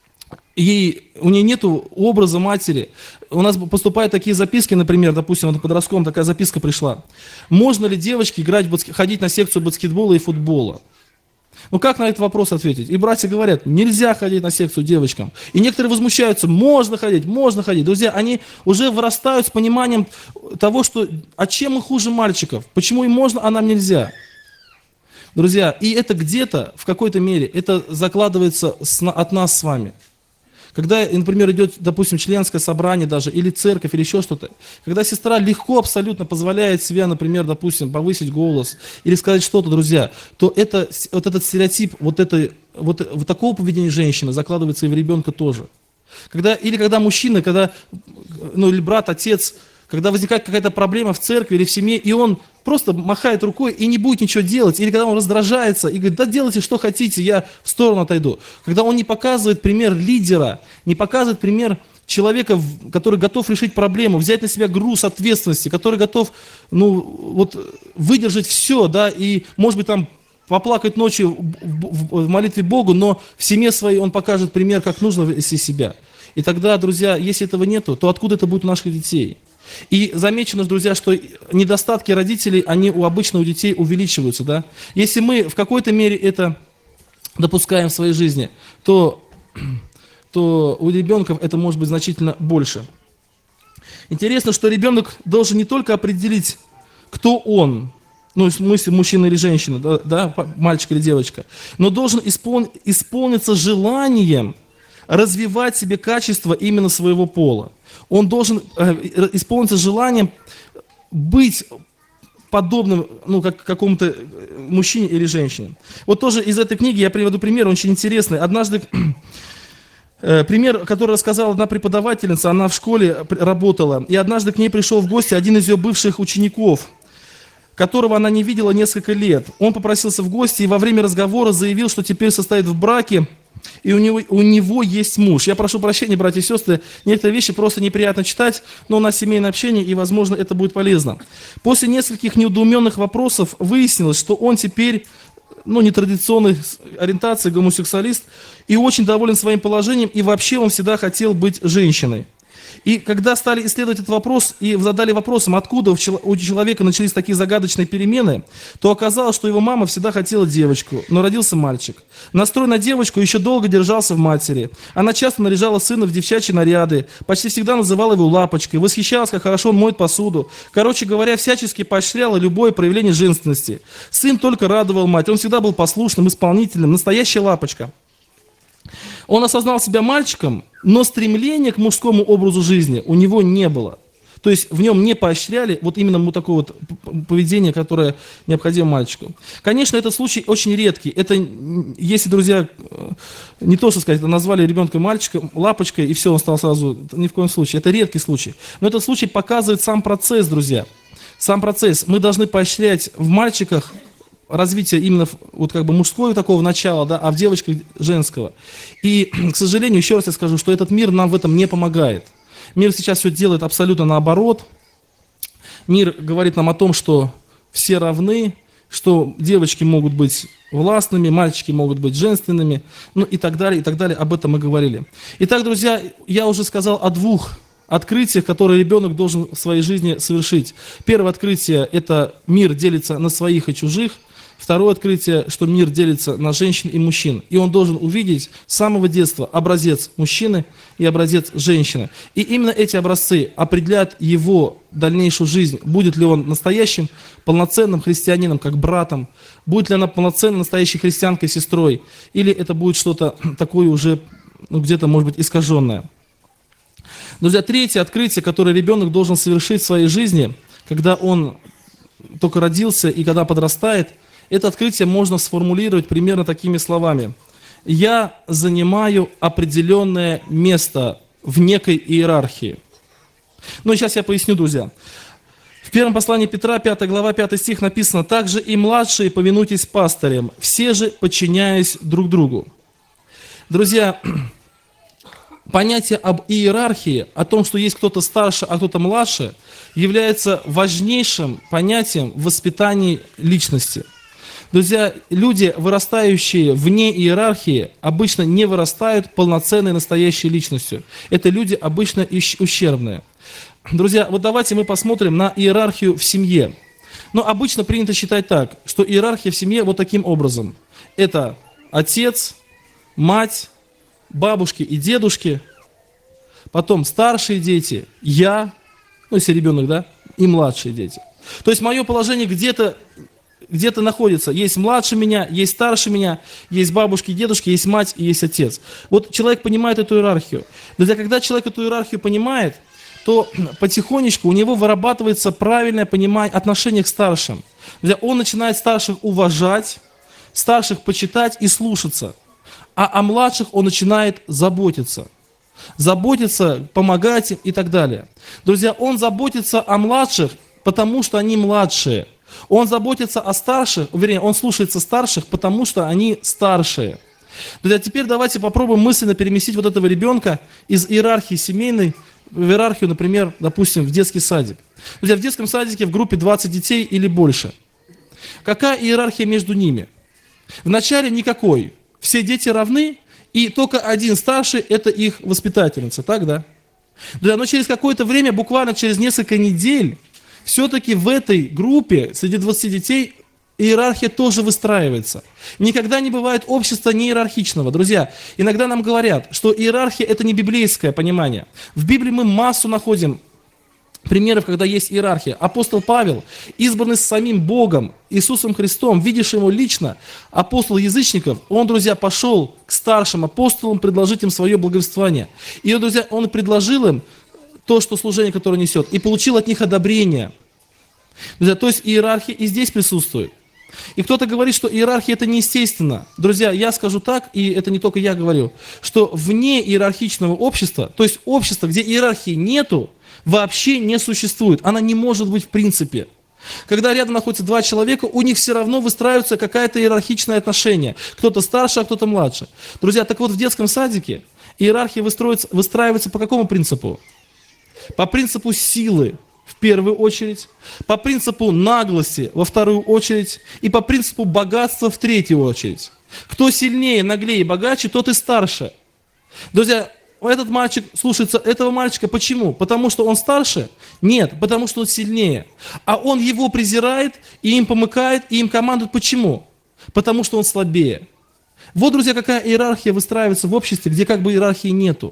у нее нет образа матери. У нас поступают такие записки, например, допустим, на подростковом такая записка пришла. Можно ли девочке ходить на секцию баскетбола и футбола? Как на этот вопрос ответить? И братья говорят, нельзя ходить на секцию девочкам. И некоторые возмущаются, можно ходить. Друзья, они уже вырастают с пониманием того, а чем мы хуже мальчиков? Почему им можно, а нам нельзя? Друзья, и это где-то, в какой-то мере, это закладывается от нас с вами. Когда, например, идет, допустим, членское собрание даже, или церковь, или еще что-то, когда сестра легко абсолютно позволяет себе, например, допустим, повысить голос или сказать что-то, друзья, то этот стереотип, вот такого поведения женщины закладывается и в ребенка тоже. Когда мужчина, или брат, отец, когда возникает какая-то проблема в церкви или в семье, и он просто махает рукой и не будет ничего делать, или когда он раздражается и говорит, да делайте, что хотите, я в сторону отойду. Когда он не показывает пример лидера, не показывает пример человека, который готов решить проблему, взять на себя груз ответственности, который готов выдержать все, да, и, может быть, там поплакать ночью в молитве Богу, но в семье своей он покажет пример, как нужно вести себя. И тогда, друзья, если этого нету, то откуда это будет у наших детей? И замечено, друзья, что недостатки родителей, они у обычных детей увеличиваются, да? Если мы в какой-то мере это допускаем в своей жизни, то у ребенка это может быть значительно больше. Интересно, что ребенок должен не только определить, кто он, ну, в смысле, мужчина или женщина, да, мальчик или девочка, но должен исполниться желанием развивать в себе качество именно своего пола. Он должен исполниться желанием быть подобным, ну, как какому-то мужчине или женщине. Вот тоже из этой книги я приведу пример, он очень интересный. Однажды пример, который рассказала одна преподавательница, она в школе работала, и однажды к ней пришел в гости один из ее бывших учеников, которого она не видела несколько лет. Он попросился в гости и во время разговора заявил, что теперь состоит в браке, и у него есть муж. Я прошу прощения, братья и сестры, некоторые вещи просто неприятно читать, но у нас семейное общение, и, возможно, это будет полезно. После нескольких неудоуменных вопросов выяснилось, что он теперь, ну, нетрадиционной ориентации, гомосексуалист, и очень доволен своим положением, и вообще он всегда хотел быть женщиной. И когда стали исследовать этот вопрос и задали вопросом, откуда у человека начались такие загадочные перемены, то оказалось, что его мама всегда хотела девочку, но родился мальчик. Настрой на девочку еще долго держался в матери. Она часто наряжала сына в девчачьи наряды, почти всегда называла его лапочкой, восхищалась, как хорошо он моет посуду. Короче говоря, всячески поощряла любое проявление женственности. Сын только радовал мать, он всегда был послушным, исполнительным, настоящая лапочка. Он осознал себя мальчиком, но стремления к мужскому образу жизни у него не было. То есть в нем не поощряли вот именно вот такое вот поведение, которое необходимо мальчику. Конечно, этот случай очень редкий. Это, если, друзья, не то, что сказать, назвали ребенка мальчиком, лапочкой, и все, он стал сразу, ни в коем случае. Это редкий случай. Но этот случай показывает сам процесс, друзья. Сам процесс. Мы должны поощрять в мальчиках развитие именно вот как бы мужского такого начала, да, а в девочках женского. И, к сожалению, еще раз я скажу, что этот мир нам в этом не помогает. Мир сейчас все делает абсолютно наоборот. Мир говорит нам о том, что все равны, что девочки могут быть властными, мальчики могут быть женственными, ну и так далее, и так далее. Об этом мы говорили. Итак, друзья, я уже сказал о двух открытиях, которые ребенок должен в своей жизни совершить. Первое открытие – это мир делится на своих и чужих. Второе открытие, что мир делится на женщин и мужчин. И он должен увидеть с самого детства образец мужчины и образец женщины. И именно эти образцы определяют его дальнейшую жизнь. Будет ли он настоящим, полноценным христианином, как братом, будет ли она полноценной настоящей христианкой, сестрой, или это будет что-то такое уже, ну, где-то, может быть, искаженное. Друзья, третье открытие, которое ребенок должен совершить в своей жизни, когда он только родился и когда подрастает, это открытие можно сформулировать примерно такими словами. Я занимаю определенное место в некой иерархии. Ну, сейчас я поясню, друзья. В первом послании Петра, 5 глава, 5 стих написано: «Также и младшие повинуйтесь пастырям, все же подчиняясь друг другу». Друзья, понятие об иерархии, о том, что есть кто-то старше, а кто-то младше, является важнейшим понятием в воспитании личности. Друзья, люди, вырастающие вне иерархии, обычно не вырастают полноценной настоящей личностью. Это люди обычно ущербные. Друзья, вот давайте мы посмотрим на иерархию в семье. Но обычно принято считать так, что иерархия в семье вот таким образом. Это отец, мать, бабушки и дедушки, потом старшие дети, я, ну если ребенок, да, и младшие дети. То есть мое положение где-то находится. Есть младше меня, есть старше меня, есть бабушки, дедушки, есть мать и есть отец. Вот человек понимает эту иерархию. Друзья, когда человек эту иерархию понимает, то потихонечку у него вырабатывается правильное понимание отношения к старшим. Друзья, он начинает старших уважать, старших почитать и слушаться. А о младших он начинает заботиться. Заботиться, помогать им и так далее. Друзья, он заботится о младших, потому что они младшие. Он заботится о старших, вернее, он слушается старших, потому что они старшие. Друзья, теперь давайте попробуем мысленно переместить вот этого ребенка из иерархии семейной в иерархию, например, допустим, в детский садик. Друзья, в детском садике в группе 20 детей или больше. Какая иерархия между ними? Вначале никакой. Все дети равны, и только один старший – это их воспитательница, так, да? Друзья, но через какое-то время, буквально через несколько недель, все-таки в этой группе, среди 20 детей, иерархия тоже выстраивается. Никогда не бывает общества неиерархичного. Друзья, иногда нам говорят, что иерархия – это не библейское понимание. В Библии мы массу находим примеров, когда есть иерархия. Апостол Павел, избранный самим Богом, Иисусом Христом, видевший его лично, апостол язычников, он, друзья, пошел к старшим апостолам предложить им свое благовествование. И, друзья, он предложил им то, что служение, которое несет, и получил от них одобрение. Друзья, то есть иерархия и здесь присутствует. И кто-то говорит, что иерархия это неестественно. Друзья, я скажу так, и это не только я говорю, что вне иерархичного общества, то есть общества, где иерархии нету, вообще не существует. Она не может быть в принципе. Когда рядом находятся два человека, у них все равно выстраивается какое-то иерархичное отношение. Кто-то старше, а кто-то младше. Друзья, так вот в детском садике иерархия выстраивается по какому принципу? По принципу силы в первую очередь, по принципу наглости во вторую очередь и по принципу богатства в третью очередь. Кто сильнее, наглее и богаче, тот и старше. Друзья, этот мальчик слушается этого мальчика. Почему? Потому что он старше? Нет, потому что он сильнее. А он его презирает, и им помыкает, и им командует. Почему? Потому что он слабее. Вот, друзья, какая иерархия выстраивается в обществе, где как бы иерархии нету.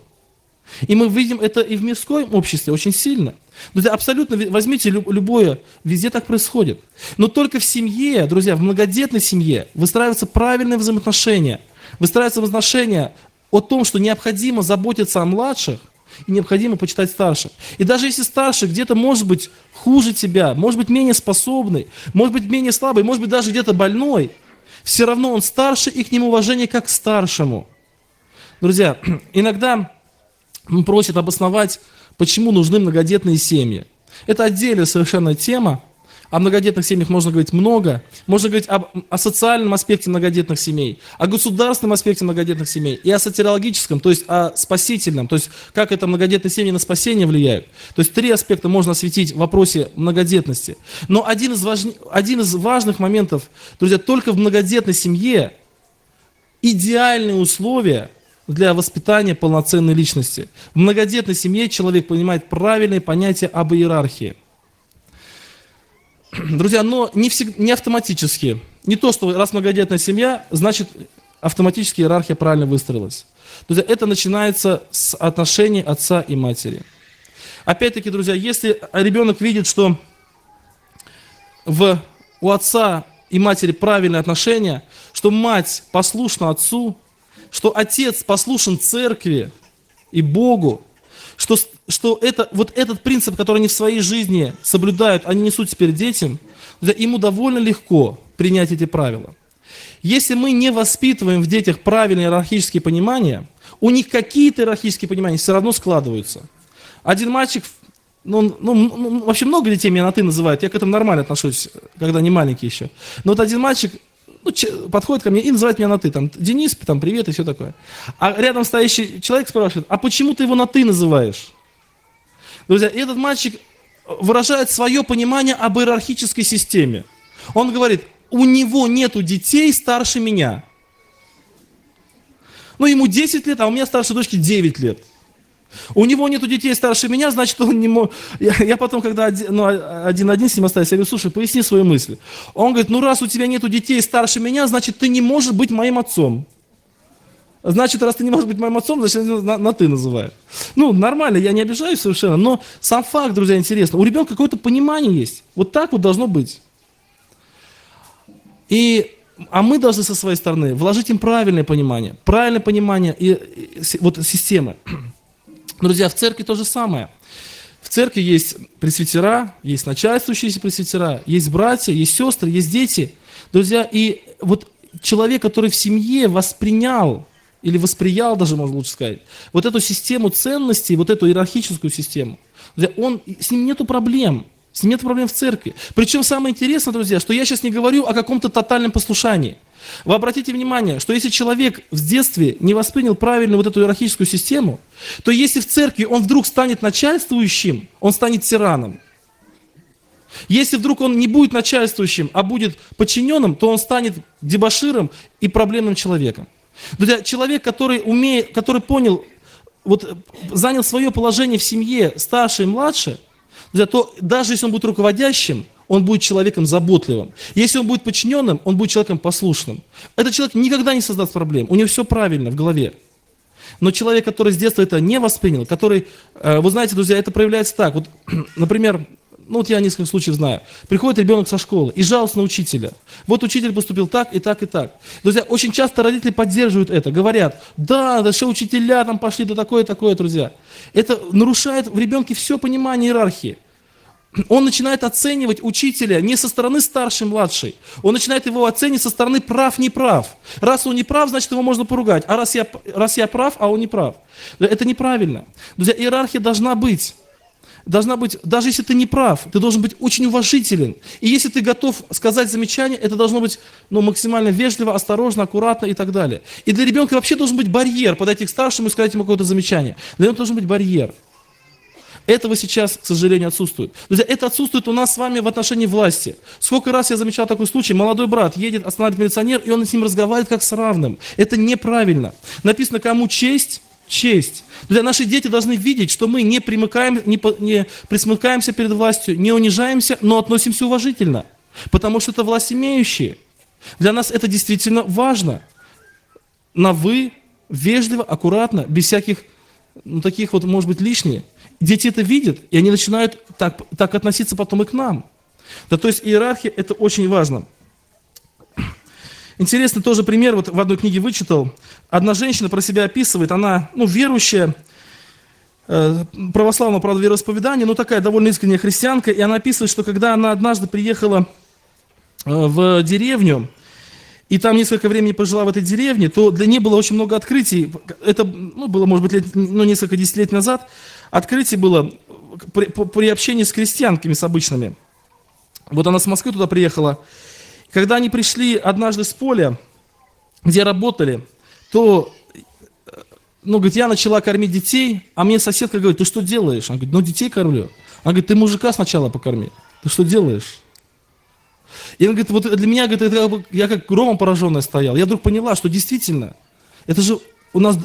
И мы видим это и в мирском обществе очень сильно. Друзья, абсолютно возьмите любое, везде так происходит. Но только в семье, друзья, в многодетной семье выстраиваются правильные взаимоотношения. Выстраиваются взаимоотношения о том, что необходимо заботиться о младших и необходимо почитать старших. И даже если старший где-то может быть хуже тебя, может быть менее способный, может быть менее слабый, может быть даже где-то больной, все равно он старше, и к нему уважение как к старшему. Друзья, иногда просят обосновать, почему нужны многодетные семьи. Это отдельная совершенно тема. О многодетных семьях можно говорить много. Можно говорить о социальном аспекте многодетных семей, о государственном аспекте многодетных семей и о сотириологическом, то есть о спасительном, то есть как это многодетные семьи на спасение влияют. То есть 3 аспекта можно осветить в вопросе многодетности. Но один из важных моментов, друзья, только в многодетной семье идеальные условия для воспитания полноценной личности. В многодетной семье человек понимает правильные понятия об иерархии. Друзья, но не автоматически. Не то, что раз многодетная семья, значит автоматически иерархия правильно выстроилась. Друзья, это начинается с отношений отца и матери. Опять-таки, друзья, если ребенок видит, что у отца и матери правильные отношения, что мать послушна отцу, что отец послушен церкви и Богу, что этот принцип, который они в своей жизни соблюдают, они несут теперь детям, ему довольно легко принять эти правила. Если мы не воспитываем в детях правильные иерархические понимания, у них какие-то иерархические понимания все равно складываются. Один мальчик, вообще много детей меня на «ты» называют, я к этому нормально отношусь, когда они маленькие еще. Но вот один мальчик подходит ко мне и называет меня на «ты». Там, Денис, там, привет и все такое. А рядом стоящий человек спрашивает, а почему ты его на «ты» называешь? Друзья, этот мальчик выражает свое понимание об иерархической системе. Он говорит, у него нету детей старше меня. Ему 10 лет, а у меня старшей дочке 9 лет. У него нету детей старше меня, значит, он не может... Я потом, когда один с ним остался, я говорю, слушай, поясни свою мысль. Он говорит, раз у тебя нету детей старше меня, значит, ты не можешь быть моим отцом. Значит, раз ты не можешь быть моим отцом, значит, на «ты» называют. Нормально, я не обижаюсь совершенно, но сам факт, друзья, интересно. У ребенка какое-то понимание есть. Вот так вот должно быть. А мы должны со своей стороны вложить им правильное понимание системы. Друзья, в церкви то же самое. В церкви есть пресвитера, есть начальствующие пресвитера, есть братья, есть сестры, есть дети. Друзья, и вот человек, который в семье воспринял, или восприял даже, можно лучше сказать, вот эту систему ценностей, вот эту иерархическую систему, друзья, с ним нету проблем. С ним нет проблем в церкви. Причем самое интересное, друзья, что я сейчас не говорю о каком-то тотальном послушании. Вы обратите внимание, что если человек в детстве не воспринял правильно вот эту иерархическую систему, то если в церкви он вдруг станет начальствующим, он станет тираном. Если вдруг он не будет начальствующим, а будет подчиненным, то он станет дебоширом и проблемным человеком. Друзья, человек, который понял, занял свое положение в семье старше и младше, то даже если он будет руководящим, он будет человеком заботливым. Если он будет подчиненным, он будет человеком послушным. Этот человек никогда не создаст проблем. У него все правильно в голове. Но человек, который с детства это не воспринял, который, вы знаете, друзья, это проявляется так. Вот, например, ну вот я несколько случаев знаю. Приходит ребенок со школы и жалуется на учителя. Вот учитель поступил так и так и так. Друзья, очень часто родители поддерживают это, говорят, да что учителя там пошли, да такое, такое, друзья. Это нарушает в ребенке все понимание иерархии. Он начинает оценивать учителя не со стороны старший-младший, он начинает его оценивать со стороны прав-не прав. Раз он не прав, значит его можно поругать, а раз я прав, а он не прав. Это неправильно. Друзья, иерархия должна быть, даже если ты не прав, ты должен быть очень уважителен. И если ты готов сказать замечание, это должно быть максимально вежливо, осторожно, аккуратно и так далее. И для ребенка вообще должен быть барьер, подойти к старшему и сказать ему какое-то замечание. Для него должен быть барьер. Этого сейчас, к сожалению, отсутствует. Друзья, это отсутствует у нас с вами в отношении власти. Сколько раз я замечал такой случай, молодой брат едет, останавливает милиционер, и он с ним разговаривает как с равным. Это неправильно. Написано, кому честь, честь. Друзья, наши дети должны видеть, что мы не присмыкаемся перед властью, не унижаемся, но относимся уважительно. Потому что это власть имеющие. Для нас это действительно важно. На «вы», вежливо, аккуратно, без всяких, таких вот, может быть, лишних. Дети это видят, и они начинают так относиться потом и к нам. Да, то есть иерархия – это очень важно. Интересный тоже пример, вот в одной книге вычитал. Одна женщина про себя описывает, она верующая, православного, правда, вероисповедания, но такая довольно искренняя христианка, и она описывает, что когда она однажды приехала в деревню, и там несколько времени пожила в этой деревне, то для нее было очень много открытий. Это было, может быть, несколько десятилетий назад. Открытие было при общении с крестьянками, с обычными. Вот она с Москвы туда приехала. Когда они пришли однажды с поля, где работали, то, говорит, я начала кормить детей, а мне соседка говорит, ты что делаешь? Она говорит, детей кормлю. Она говорит, ты мужика сначала покорми. Ты что делаешь? И она говорит, вот для меня, говорит, я как громом пораженная стоял. Я вдруг поняла, что действительно, это же у нас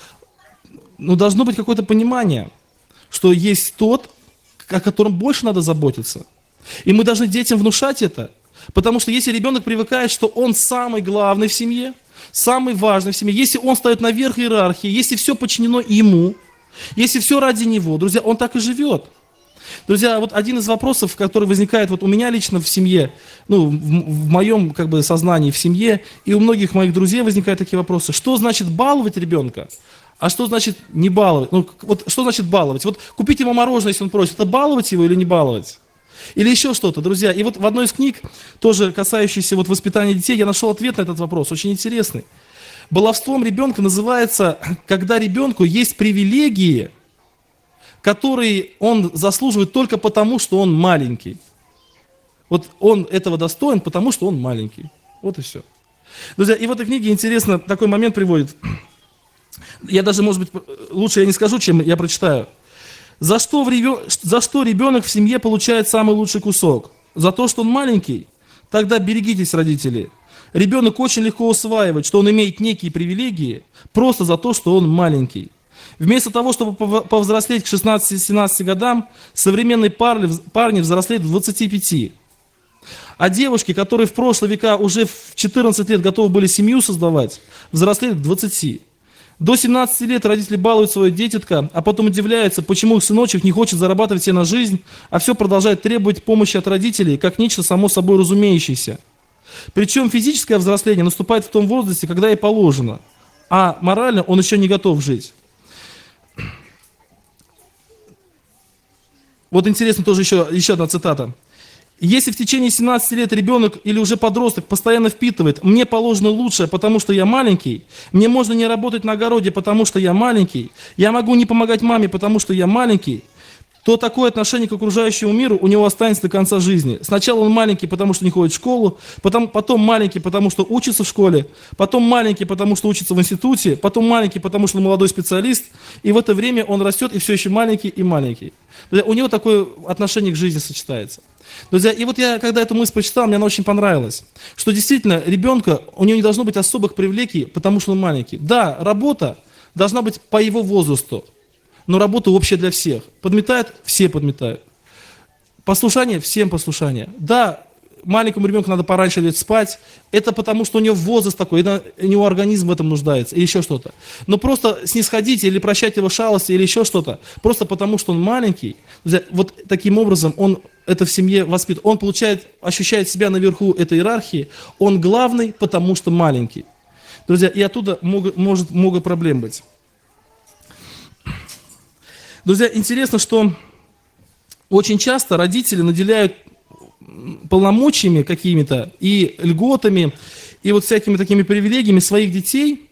должно быть какое-то понимание, что есть тот, о котором больше надо заботиться. И мы должны детям внушать это. Потому что если ребенок привыкает, что он самый главный в семье, самый важный в семье, если он стоит наверх иерархии, если все подчинено ему, если все ради него, друзья, он так и живет. Друзья, вот один из вопросов, который возникает вот у меня лично в семье, в моем сознании в семье, и у многих моих друзей возникают такие вопросы. Что значит баловать ребенка? А что значит не баловать? Что значит баловать? Вот купить ему мороженое, если он просит, это баловать его или не баловать? Или еще что-то, друзья. И вот в одной из книг, тоже касающейся воспитания детей, я нашел ответ на этот вопрос, очень интересный. Баловством ребенка называется, когда ребенку есть привилегии, которые он заслуживает только потому, что он маленький. Вот он этого достоин, потому что он маленький. Вот и все. Друзья, и в этой книге интересно такой момент приводит. Я даже, может быть, лучше я не скажу, чем я прочитаю. За что ребенок в семье получает самый лучший кусок? За то, что он маленький? Тогда берегитесь, родители. Ребенок очень легко усваивает, что он имеет некие привилегии, просто за то, что он маленький. Вместо того, чтобы повзрослеть к 16-17 годам, современные парни взрослеют в 25. А девушки, которые в прошлые века уже в 14 лет готовы были семью создавать, взрослеют к 20. До 17 лет родители балуют свое дитятко, а потом удивляются, почему их сыночек не хочет зарабатывать себе на жизнь, а все продолжает требовать помощи от родителей, как нечто само собой разумеющееся. Причем физическое взросление наступает в том возрасте, когда и положено, а морально он еще не готов жить. Вот интересно тоже еще одна цитата. Если в течение 17 лет ребенок или уже подросток постоянно впитывает «мне положено лучшее, потому что я маленький», «мне можно не работать на огороде, потому что я маленький», «я могу не помогать маме, потому что я маленький», то такое отношение к окружающему миру у него останется до конца жизни. Сначала он маленький, потому что не ходит в школу, потом маленький, потому что учится в школе, потом маленький, потому что учится в институте, потом маленький, потому что он молодой специалист, и в это время он растет и все еще маленький и маленький. У него такое отношение к жизни сочетается. Друзья, и вот я, когда эту мысль прочитал, мне она очень понравилась, что действительно ребенка, у него не должно быть особых привилегий, потому что он маленький. Да, работа должна быть по его возрасту, но работа общая для всех. Подметают, все подметают. Послушание, всем послушание. Да, маленькому ребенку надо пораньше лечь спать, это потому, что у него возраст такой, у него организм в этом нуждается, или еще что-то. Но просто снисходить или прощать его шалости, или еще что-то, просто потому, что он маленький, друзья, вот таким образом он это в семье воспитывает, он ощущает себя наверху этой иерархии, он главный, потому что маленький. Друзья, и оттуда может много проблем быть. Друзья, интересно, что очень часто родители наделяют полномочиями какими-то и льготами, и вот всякими такими привилегиями своих детей.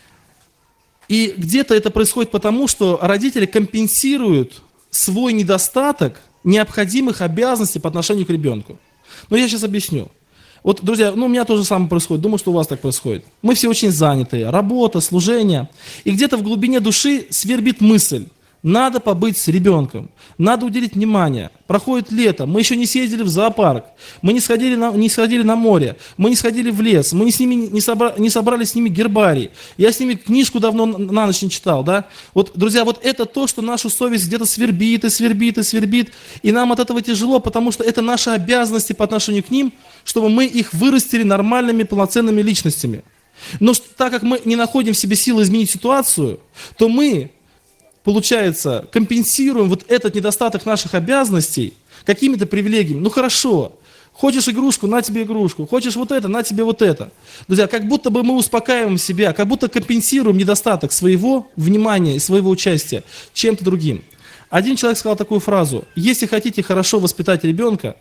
И где-то это происходит потому, что родители компенсируют свой недостаток необходимых обязанностей по отношению к ребенку. Но я сейчас объясню. Вот, друзья, у меня тоже самое происходит, думаю, что у вас так происходит. Мы все очень занятые, работа, служение. И где-то в глубине души свербит мысль. Надо побыть с ребенком, надо уделить внимание. Проходит лето, мы еще не съездили в зоопарк, мы не сходили на море, мы не сходили в лес, мы не собрали с ними гербарий. Я с ними книжку давно на ночь не читал, да? Вот, друзья, вот это то, что нашу совесть где-то свербит и свербит и свербит, и нам от этого тяжело, потому что это наши обязанности по отношению к ним, чтобы мы их вырастили нормальными, полноценными личностями. Но так как мы не находим в себе силы изменить ситуацию, то мы, получается, компенсируем вот этот недостаток наших обязанностей какими-то привилегиями. Ну хорошо, хочешь игрушку, на тебе игрушку, хочешь вот это, на тебе вот это. Друзья, как будто бы мы успокаиваем себя, как будто компенсируем недостаток своего внимания и своего участия чем-то другим. Один человек сказал такую фразу: если хотите хорошо воспитать ребенка,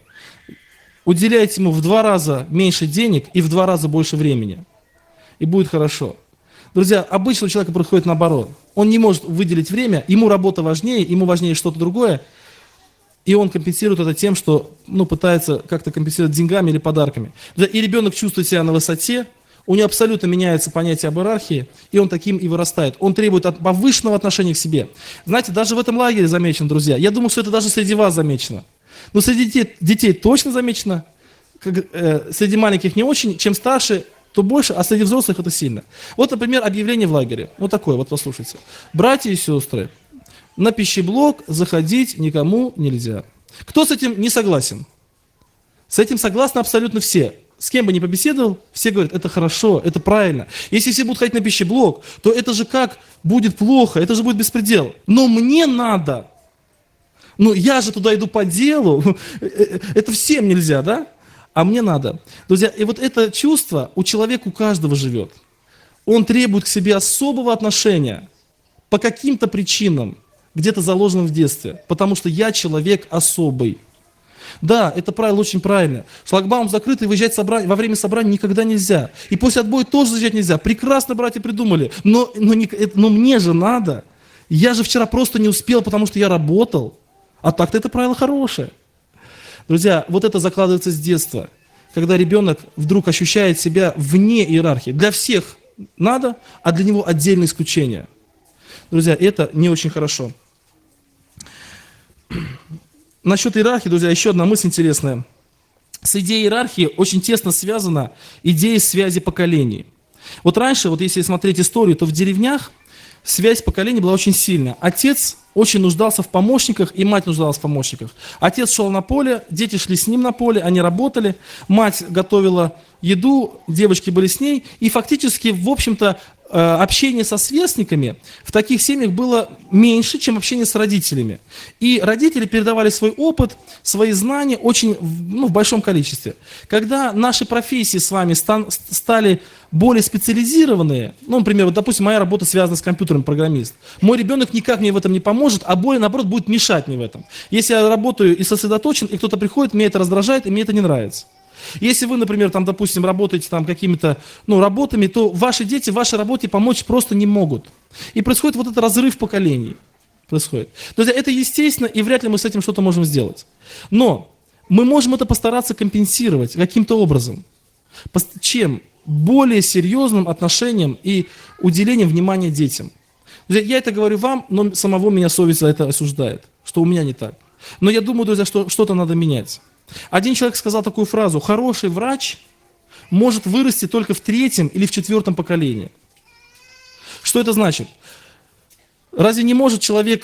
уделяйте ему в 2 раза меньше денег и в 2 раза больше времени. И будет хорошо. Друзья, обычно у человека происходит наоборот. Он не может выделить время, ему работа важнее, ему важнее что-то другое, и он компенсирует это тем, что пытается как-то компенсировать деньгами или подарками. И ребенок чувствует себя на высоте, у него абсолютно меняется понятие об иерархии, и он таким и вырастает. Он требует повышенного отношения к себе. Знаете, даже в этом лагере замечено, друзья, я думаю, что это даже среди вас замечено. Но среди детей точно замечено, среди маленьких не очень, чем старше, то больше, а среди взрослых это сильно. Вот, например, объявление в лагере. Вот такое, вот послушайте. Братья и сестры, на пищеблок заходить никому нельзя. Кто с этим не согласен? С этим согласны абсолютно все. С кем бы ни побеседовал, все говорят, это хорошо, это правильно. Если все будут ходить на пищеблок, то это же как будет плохо, это же будет беспредел. Но мне надо. Я же туда иду по делу. Это всем нельзя, да? А мне надо. Друзья, и вот это чувство у человека, у каждого живет. Он требует к себе особого отношения по каким-то причинам, где-то заложенным в детстве. Потому что я человек особый. Да, это правило очень правильно. Шлагбаум закрытый, выезжать во время собрания никогда нельзя. И после отбоя тоже заезжать нельзя. Прекрасно братья придумали. Но мне же надо. Я же вчера просто не успел, потому что я работал. А так-то это правило хорошее. Друзья, вот это закладывается с детства, когда ребенок вдруг ощущает себя вне иерархии. Для всех надо, а для него отдельное исключение. Друзья, это не очень хорошо. Насчет иерархии, друзья, еще одна мысль интересная. С идеей иерархии очень тесно связана идея связи поколений. Вот раньше, если смотреть историю, то в деревнях связь поколений была очень сильная. Отец очень нуждался в помощниках, и мать нуждалась в помощниках. Отец шел на поле, дети шли с ним на поле, они работали, мать готовила еду, девочки были с ней, и фактически, в общем-то, общение со сверстниками в таких семьях было меньше, чем общение с родителями. И родители передавали свой опыт, свои знания очень в большом количестве. Когда наши профессии с вами стали более специализированные, например, допустим, моя работа связана с компьютером, программист, мой ребенок никак мне в этом не поможет, а более, наоборот, будет мешать мне в этом. Если я работаю и сосредоточен, и кто-то приходит, мне это раздражает, и мне это не нравится. Если вы, например, допустим, работаете какими-то работами, то ваши дети в вашей работе помочь просто не могут. И происходит вот этот разрыв поколений. Происходит. Друзья, это естественно, и вряд ли мы с этим что-то можем сделать. Но мы можем это постараться компенсировать каким-то образом. Чем? Более серьезным отношением и уделением внимания детям. Друзья, я это говорю вам, но самого меня совесть за это осуждает, что у меня не так. Но я думаю, друзья, что что-то надо менять. Один человек сказал такую фразу: хороший врач может вырасти только в 3-м или в 4-м поколении. Что это значит? Разве не может человек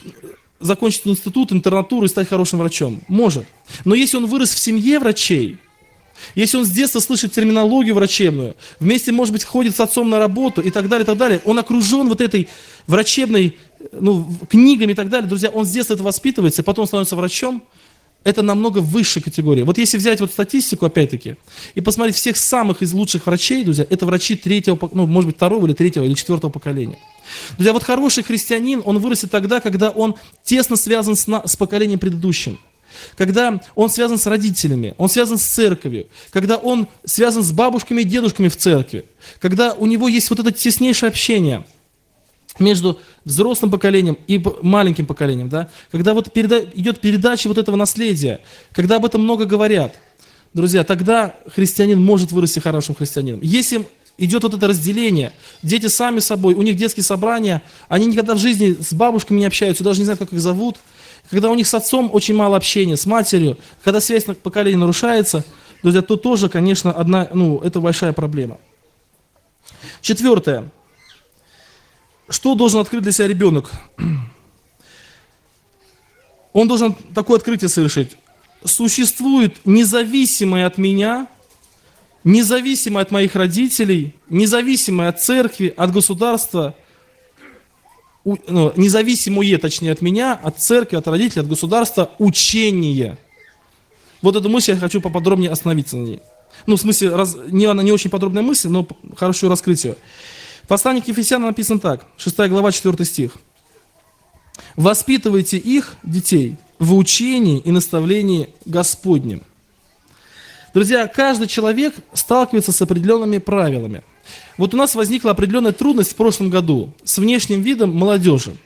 закончить институт, интернатуру и стать хорошим врачом? Может. Но если он вырос в семье врачей, если он с детства слышит терминологию врачебную, вместе, может быть, ходит с отцом на работу и так далее, он окружен вот этой врачебной, книгами и так далее, друзья, он с детства это воспитывается, и потом становится врачом, это намного высшая категория. Вот если взять вот статистику, опять-таки, и посмотреть всех самых из лучших врачей, друзья, это врачи третьего, может быть, второго или третьего или четвертого поколения. Друзья, вот хороший христианин, он вырастет тогда, когда он тесно связан с поколением предыдущим. Когда он связан с родителями, он связан с церковью, когда он связан с бабушками и дедушками в церкви, когда у него есть вот это теснейшее общение между взрослым поколением и маленьким поколением, да? Когда вот идет передача вот этого наследия, когда об этом много говорят, друзья, тогда христианин может вырасти хорошим христианином. Если идет вот это разделение, дети сами собой, у них детские собрания, они никогда в жизни с бабушками не общаются, даже не знают, как их зовут, когда у них с отцом очень мало общения, с матерью, когда связь поколения нарушается, друзья, то тоже, конечно, это большая проблема. Четвертое. Что должен открыть для себя ребенок? Он должен такое открытие совершить. Существует независимое от меня, независимое от моих родителей, независимое от церкви, от государства, независимое, точнее, от меня, от церкви, от родителей, от государства, учение. Вот эту мысль я хочу поподробнее остановиться на ней. В смысле, она не очень подробная мысль, но хорошо раскрыть ее. В послании к Ефесянам написано так, 6 глава, 4 стих. «Воспитывайте их, детей, в учении и наставлении Господнем». Друзья, каждый человек сталкивается с определенными правилами. Вот у нас возникла определенная трудность в прошлом году с внешним видом молодежи.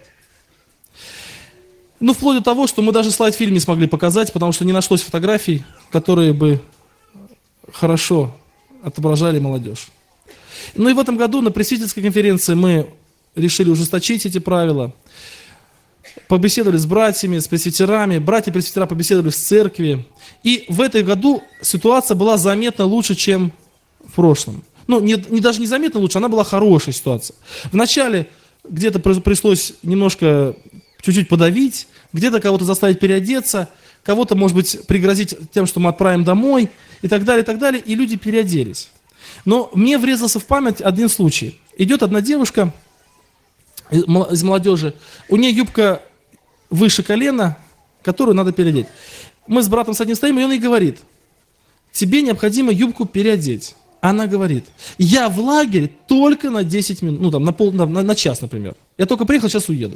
Вплоть до того, что мы даже слайд-фильм не смогли показать, потому что не нашлось фотографий, которые бы хорошо отображали молодежь. И в этом году на пресвитерской конференции мы решили ужесточить эти правила. Побеседовали с братьями, с пресвитерами, братья-пресвитера побеседовали с церкви. И в этом году ситуация была заметно лучше, чем в прошлом. Даже не заметно лучше, она была хорошая ситуация. Вначале где-то пришлось немножко, чуть-чуть подавить, где-то кого-то заставить переодеться, кого-то, может быть, пригрозить тем, что мы отправим домой, и так далее, и люди переоделись. Но мне врезался в память один случай. Идет одна девушка из молодежи, у нее юбка выше колена, которую надо переодеть. Мы с братом с одним стоим, и он ей говорит: тебе необходимо юбку переодеть. Она говорит: я в лагерь только на 10 минут, на час, например. Я только приехал, сейчас уеду.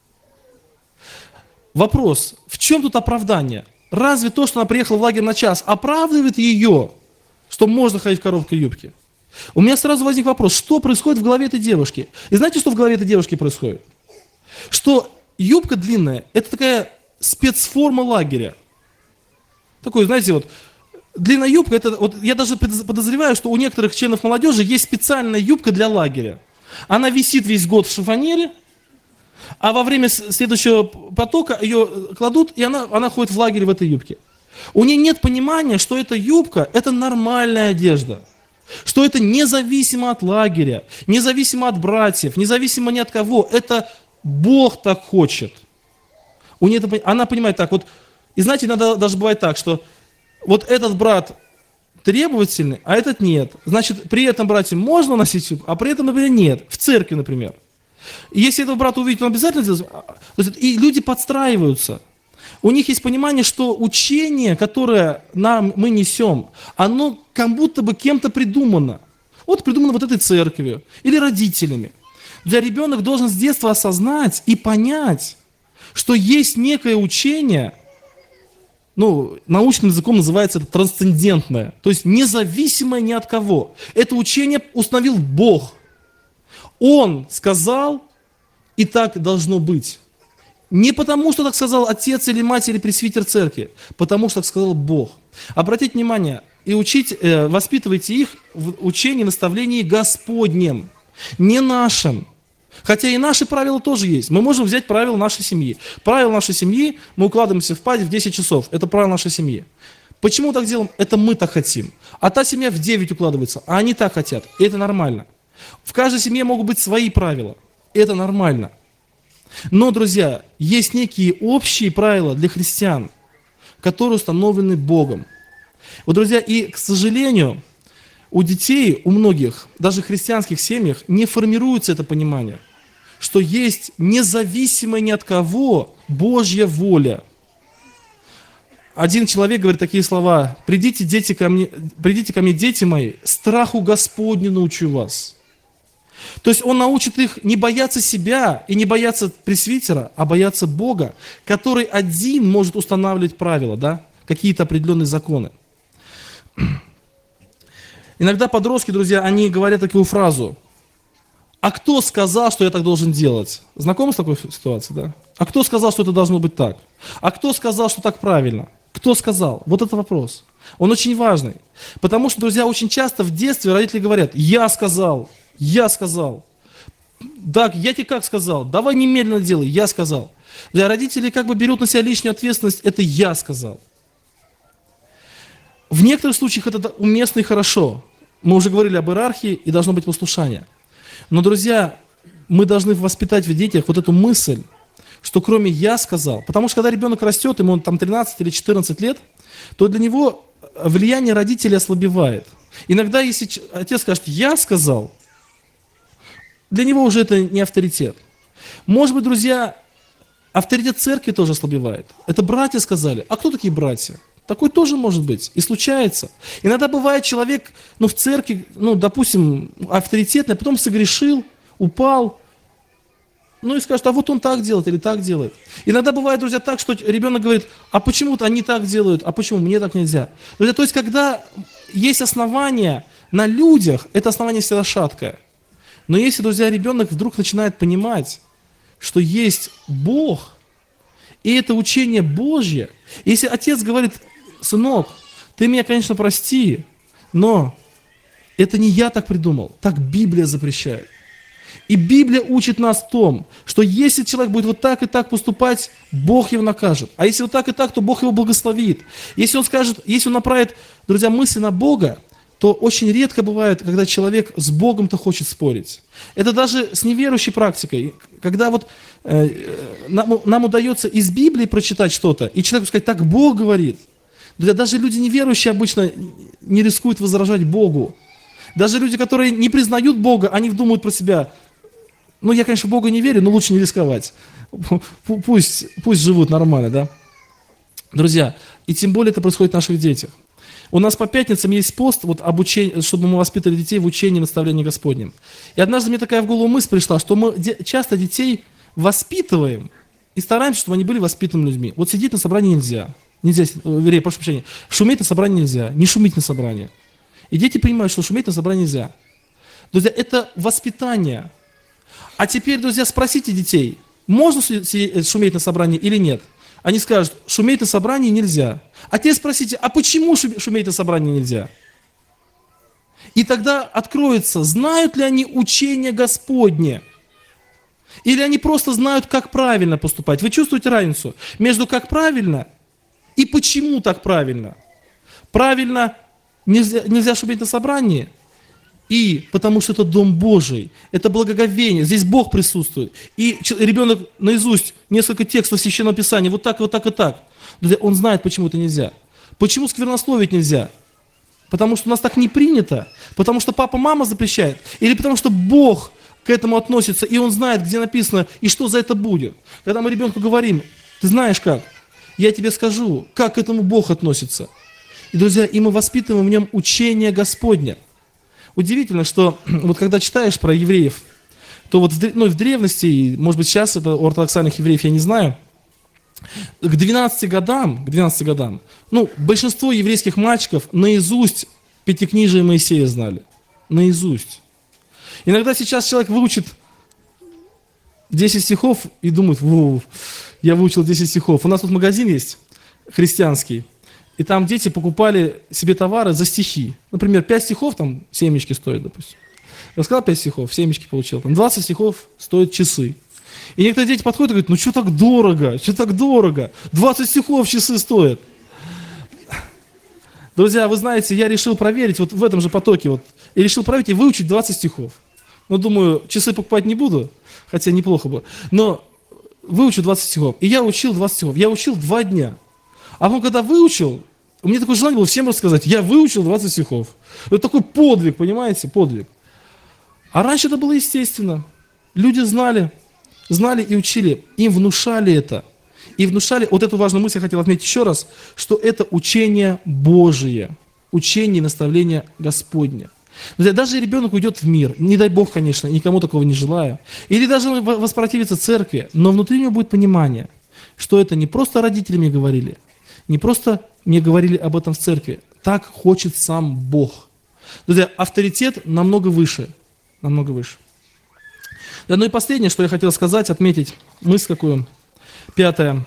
Вопрос, в чем тут оправдание? Разве то, что она приехала в лагерь на час, оправдывает ее, что можно ходить в короткой юбке? У меня сразу возник вопрос, что происходит в голове этой девушки? И знаете, что в голове этой девушки происходит? Что юбка длинная – это такая спецформа лагеря. Такой, знаете, длинная юбка, я даже подозреваю, что у некоторых членов молодежи есть специальная юбка для лагеря. Она висит весь год в шифонере, а во время следующего потока ее кладут, и она ходит в лагерь в этой юбке. У нее нет понимания, что эта юбка – это нормальная одежда. Что это независимо от лагеря, независимо от братьев, независимо ни от кого. Это Бог так хочет. Она понимает так. И знаете, иногда даже бывает так, что этот брат требовательный, а этот нет. Значит, при этом брате можно носить юбку, а при этом, например, нет. В церкви, например. И если этого брата увидит, он обязательно сделает. И люди подстраиваются. У них есть понимание, что учение, которое мы несем, оно как будто бы кем-то придумано. Придумано этой церковью или родителями. Ребенок должен с детства осознать и понять, что есть некое учение, научным языком называется это трансцендентное, то есть независимое ни от кого. Это учение установил Бог. Он сказал, и так должно быть. Не потому, что так сказал отец или мать или пресвитер церкви, потому что так сказал Бог. Обратите внимание, и воспитывайте их в учении, наставлении Господнем, не нашим. Хотя и наши правила тоже есть. Мы можем взять правила нашей семьи. Правила нашей семьи, мы укладываемся спать в 10 часов. Это правила нашей семьи. Почему так делаем? Это мы так хотим. А та семья в 9 укладывается, а они так хотят. И это нормально. В каждой семье могут быть свои правила. И это нормально. Но, друзья, есть некие общие правила для христиан, которые установлены Богом. Вот, друзья, и, к сожалению, у детей, у многих, даже в христианских семьях, не формируется это понимание, что есть независимая ни от кого Божья воля. Один человек говорит такие слова: придите ко мне, дети мои, страху Господню научу вас. То есть он научит их не бояться себя и не бояться пресвитера, а бояться Бога, который один может устанавливать правила, да, какие-то определенные законы. Иногда подростки, друзья, они говорят такую фразу: а кто сказал, что я так должен делать? Знакомы с такой ситуацией, да? А кто сказал, что это должно быть так? А кто сказал, что так правильно? Кто сказал? Вот это вопрос. Он очень важный. Потому что, друзья, очень часто в детстве родители говорят: я сказал. Да, я тебе как сказал? Давай немедленно делай, я сказал. Для родителей как бы берут на себя лишнюю ответственность: это я сказал. В некоторых случаях это уместно и хорошо. Мы уже говорили об иерархии, и должно быть послушание. Но, друзья, мы должны воспитать в детях вот эту мысль, что кроме «я сказал», потому что когда ребенок растет, ему там 13 или 14 лет, то для него влияние родителей ослабевает. Иногда, если отец скажет «я сказал», для него уже это не авторитет. Может быть, друзья, авторитет церкви тоже ослабевает. Это братья сказали. А кто такие братья? Такой тоже может быть. И случается. Иногда бывает человек, в церкви, допустим, авторитетный, а потом согрешил, упал, и скажет: а вот он так делает или так делает. Иногда бывает, друзья, так, что ребенок говорит: а почему-то они так делают, а почему мне так нельзя? Друзья, то есть, когда есть основания на людях, это основание всегда шаткое. Но если, друзья, ребенок вдруг начинает понимать, что есть Бог, и это учение Божье, если отец говорит: сынок, ты меня, конечно, прости, но это не я так придумал, так Библия запрещает. И Библия учит нас в том, что если человек будет вот так и так поступать, Бог его накажет. А если вот так и так, то Бог его благословит. Если он направит, друзья, мысли на Бога, то очень редко бывает, когда человек с Богом-то хочет спорить. Это даже с неверующей практикой. Когда нам удается из Библии прочитать что-то, и человеку сказать: так Бог говорит. Друзья, даже люди неверующие обычно не рискуют возражать Богу. Даже люди, которые не признают Бога, они думают про себя: я, конечно, в Бога не верю, но лучше не рисковать. Пусть живут нормально, да? Друзья, и тем более это происходит в наших детях. У нас по пятницам есть пост, обучение, чтобы мы воспитывали детей в учении и наставлении Господнем. И однажды мне такая в голову мысль пришла, что мы часто детей воспитываем и стараемся, чтобы они были воспитанными людьми. Вот сидеть на собрании нельзя. Прошу прощения, шуметь на собрании нельзя, не шуметь на собрании. И дети понимают, что шуметь на собрании нельзя. Друзья, это воспитание. А теперь, друзья, спросите детей: можно шуметь на собрании или нет? Они скажут: шуметь на собрании нельзя. А теперь спросите: а почему шуметь на собрании нельзя? И тогда откроется, знают ли они учение Господне. Или они просто знают, как правильно поступать. Вы чувствуете разницу между как правильно и почему так правильно? Правильно нельзя шуметь на собрании, и потому что это Дом Божий, это благоговение, здесь Бог присутствует. И ребенок наизусть несколько текстов Священного Писания, вот так, вот так и так. Он знает, почему это нельзя. Почему сквернословить нельзя? Потому что у нас так не принято, потому что папа, мама запрещает, или потому что Бог к этому относится, и Он знает, где написано, и что за это будет. Когда мы ребенку говорим: ты знаешь как? Я тебе скажу, как к этому Бог относится. И, друзья, мы воспитываем в нем учение Господне. Удивительно, что вот когда читаешь про евреев, то в древности, может быть, сейчас это у ортодоксальных евреев, я не знаю, к 12 годам, большинство еврейских мальчиков наизусть Пятикнижие Моисея знали. Наизусть. Иногда сейчас человек выучит 10 стихов и думает: я выучил 10 стихов. У нас тут магазин есть христианский, и там дети покупали себе товары за стихи. Например, 5 стихов там семечки стоят, допустим. Рассказал 5 стихов, семечки получил. Там 20 стихов стоят часы. И некоторые дети подходят и говорят: что так дорого? Что так дорого? 20 стихов часы стоят. Друзья, вы знаете, я решил проверить в этом же потоке, и решил проверить и выучить 20 стихов. Думаю, часы покупать не буду, хотя неплохо бы, но выучу 20 стихов. И я учил 20 стихов. Я учил 2 дня. А потом, когда выучил, У меня такое желание было всем рассказать. Я выучил 20 стихов. Это такой подвиг, понимаете, подвиг. А раньше это было естественно. Люди знали и учили, им внушали это. И внушали, вот эту важную мысль я хотел отметить еще раз, что это учение Божие, учение и наставление Господне. Друзья, даже ребенок уйдет в мир, не дай Бог, конечно, никому такого не желаю, или даже он воспротивится церкви, но внутри него будет понимание, что это не просто родители мне говорили, не просто мне говорили об этом в церкви, так хочет сам Бог. Друзья, авторитет намного выше, намного выше. Да, ну и последнее, что я хотел сказать, отметить, мысль какую, 5.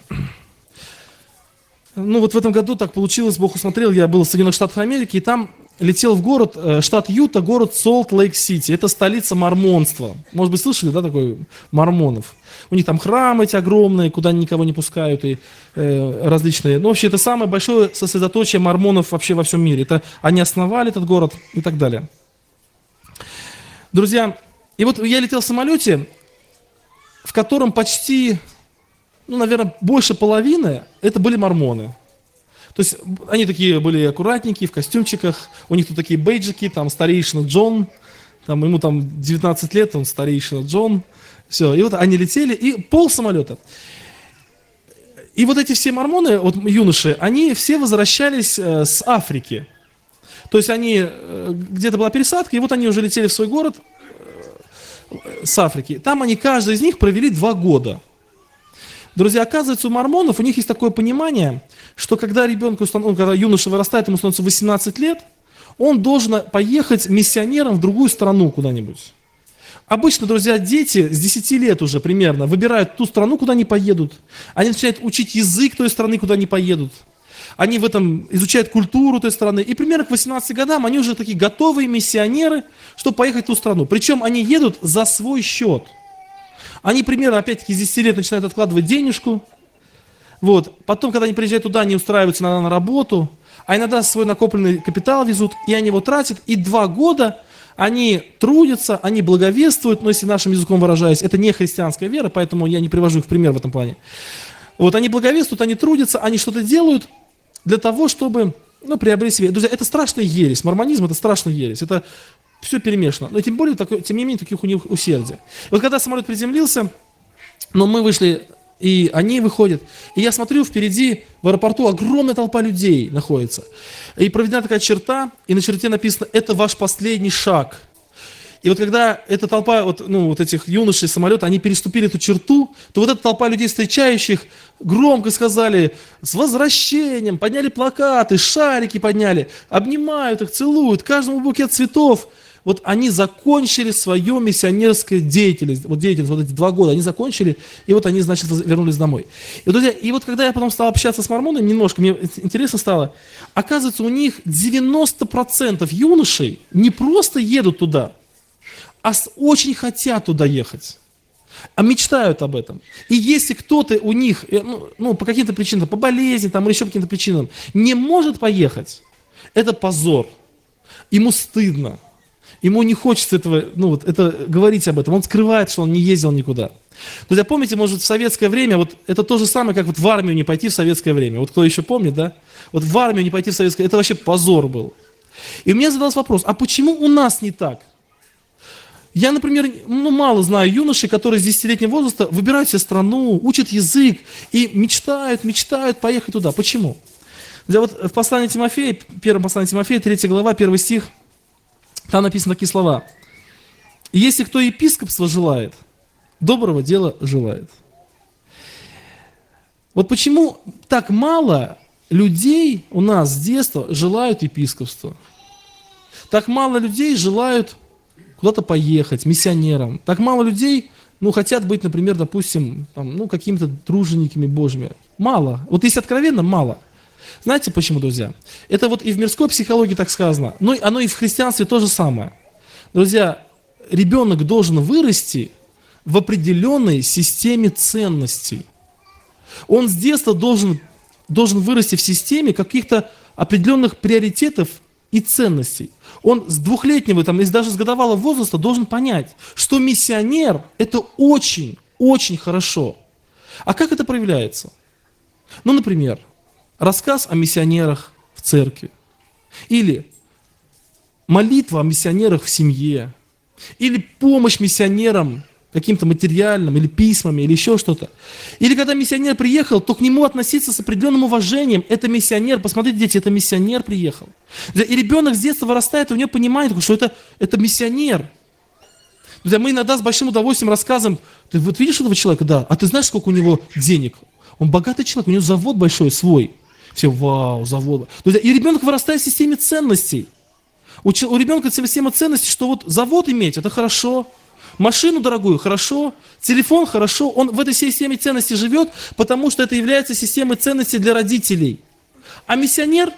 Ну вот в этом году так получилось, Бог усмотрел, я был в Соединенных Штатах Америки, и там летел в город, штат Юта, город Солт-Лейк-Сити. Это столица мормонства. Может быть, слышали, да, такой мормонов? У них там храмы эти огромные, куда никого не пускают, и различные. Ну, вообще, это самое большое сосредоточие мормонов вообще во всем мире. Это они основали этот город и так далее. Друзья, и вот я летел в самолете, в котором почти, ну, наверное, больше половины это были мормоны. То есть они такие были аккуратненькие, в костюмчиках, у них тут такие бейджики, там старейшина Джон, там, ему там 19 лет, он старейшина Джон, все, и вот они летели, и пол самолета. И вот эти все мормоны, вот юноши, они все возвращались с Африки. То есть они, где-то была пересадка, и вот они уже летели в свой город с Африки. Там они, каждый из них провели 2 года. Друзья, оказывается, у мормонов, у них есть такое понимание, что когда ребенку, когда юноша вырастает, ему становится 18 лет, он должен поехать миссионером в другую страну куда-нибудь. Обычно, друзья, дети с 10 лет уже примерно выбирают ту страну, куда они поедут. Они начинают учить язык той страны, куда они поедут. Они в этом изучают культуру той страны. И примерно к 18 годам они уже такие готовые миссионеры, чтобы поехать в ту страну. Причем они едут за свой счет. Они примерно, опять-таки, с 10 лет начинают откладывать денежку. Вот. Потом, когда они приезжают туда, они устраиваются на работу, а иногда свой накопленный капитал везут, и они его тратят. И 2 года они трудятся, они благовествуют, но если нашим языком выражаясь, это не христианская вера, поэтому я не привожу их в пример в этом плане. Вот они благовествуют, они трудятся, они что-то делают для того, чтобы, ну, приобрести себе. Друзья, это страшная ересь. Мормонизм – это страшная ересь. Это все перемешано. Но тем более, тем не менее, таких у них усердия. Вот когда самолет приземлился, но мы вышли, и они выходят, и я смотрю, впереди в аэропорту огромная толпа людей находится. И проведена такая черта, и на черте написано: «Это ваш последний шаг». И вот когда эта толпа, вот этих юношей самолета, они переступили эту черту, то вот эта толпа людей, встречающих, громко сказали: «С возвращением!», подняли плакаты, шарики подняли, обнимают их, целуют, каждому букет цветов. Вот они закончили свою миссионерскую деятельность, вот эти 2 года они закончили, и вот они, значит, вернулись домой. И, друзья, и вот когда я потом стал общаться с мормонами немножко, мне интересно стало, оказывается, у них 90% юношей не просто едут туда, а очень хотят туда ехать, а мечтают об этом. И если кто-то у них, по каким-то причинам, по болезни там, или еще по каким-то причинам, не может поехать, это позор, ему стыдно. Ему не хочется это говорить об этом. Он скрывает, что он не ездил никуда. Друзья, помните, может, в советское время, вот это то же самое, как вот в армию не пойти в советское время. Вот кто еще помнит, да? Вот в армию не пойти в советское, это вообще позор был. И у меня задался вопрос, а почему у нас не так? Я, например, мало знаю юношей, которые с 10-летнего возраста выбирают себе страну, учат язык и мечтают поехать туда. Почему? Друзья, вот в послании Тимофея, первом послании Тимофея, 3 глава, 1 стих, там написаны такие слова: «Если кто епископство желает, доброго дела желает». Вот почему так мало людей у нас с детства желают епископства? Так мало людей желают куда-то поехать, миссионерам. Так мало людей, хотят быть, например, допустим, какими-то тружениками Божьими. Мало. Вот если откровенно, мало. Знаете почему, друзья? Это вот и в мирской психологии так сказано, но оно и в христианстве то же самое. Друзья, ребенок должен вырасти в определенной системе ценностей. Он с детства должен вырасти в системе каких-то определенных приоритетов и ценностей. Он с 2-летнего, или даже с годовалого возраста должен понять, что миссионер – это очень, очень хорошо. А как это проявляется? Например, рассказ о миссионерах в церкви. Или молитва о миссионерах в семье. Или помощь миссионерам каким-то материальным, или письмами, или еще что-то. Или когда миссионер приехал, то к нему относиться с определенным уважением. Это миссионер, посмотрите, дети, это миссионер приехал. И ребенок с детства вырастает, и у него понимает, что это миссионер. Друзья, мы иногда с большим удовольствием рассказываем: ты вот видишь этого человека? Да. А ты знаешь, сколько у него денег? Он богатый человек, у него завод большой свой. Все, вау, завод. Друзья, и ребенок вырастает в системе ценностей. У ребенка система ценностей, что вот завод иметь, это хорошо. Машину дорогую, хорошо. Телефон, хорошо. Он в этой системе ценностей живет, потому что это является системой ценностей для родителей. А миссионер,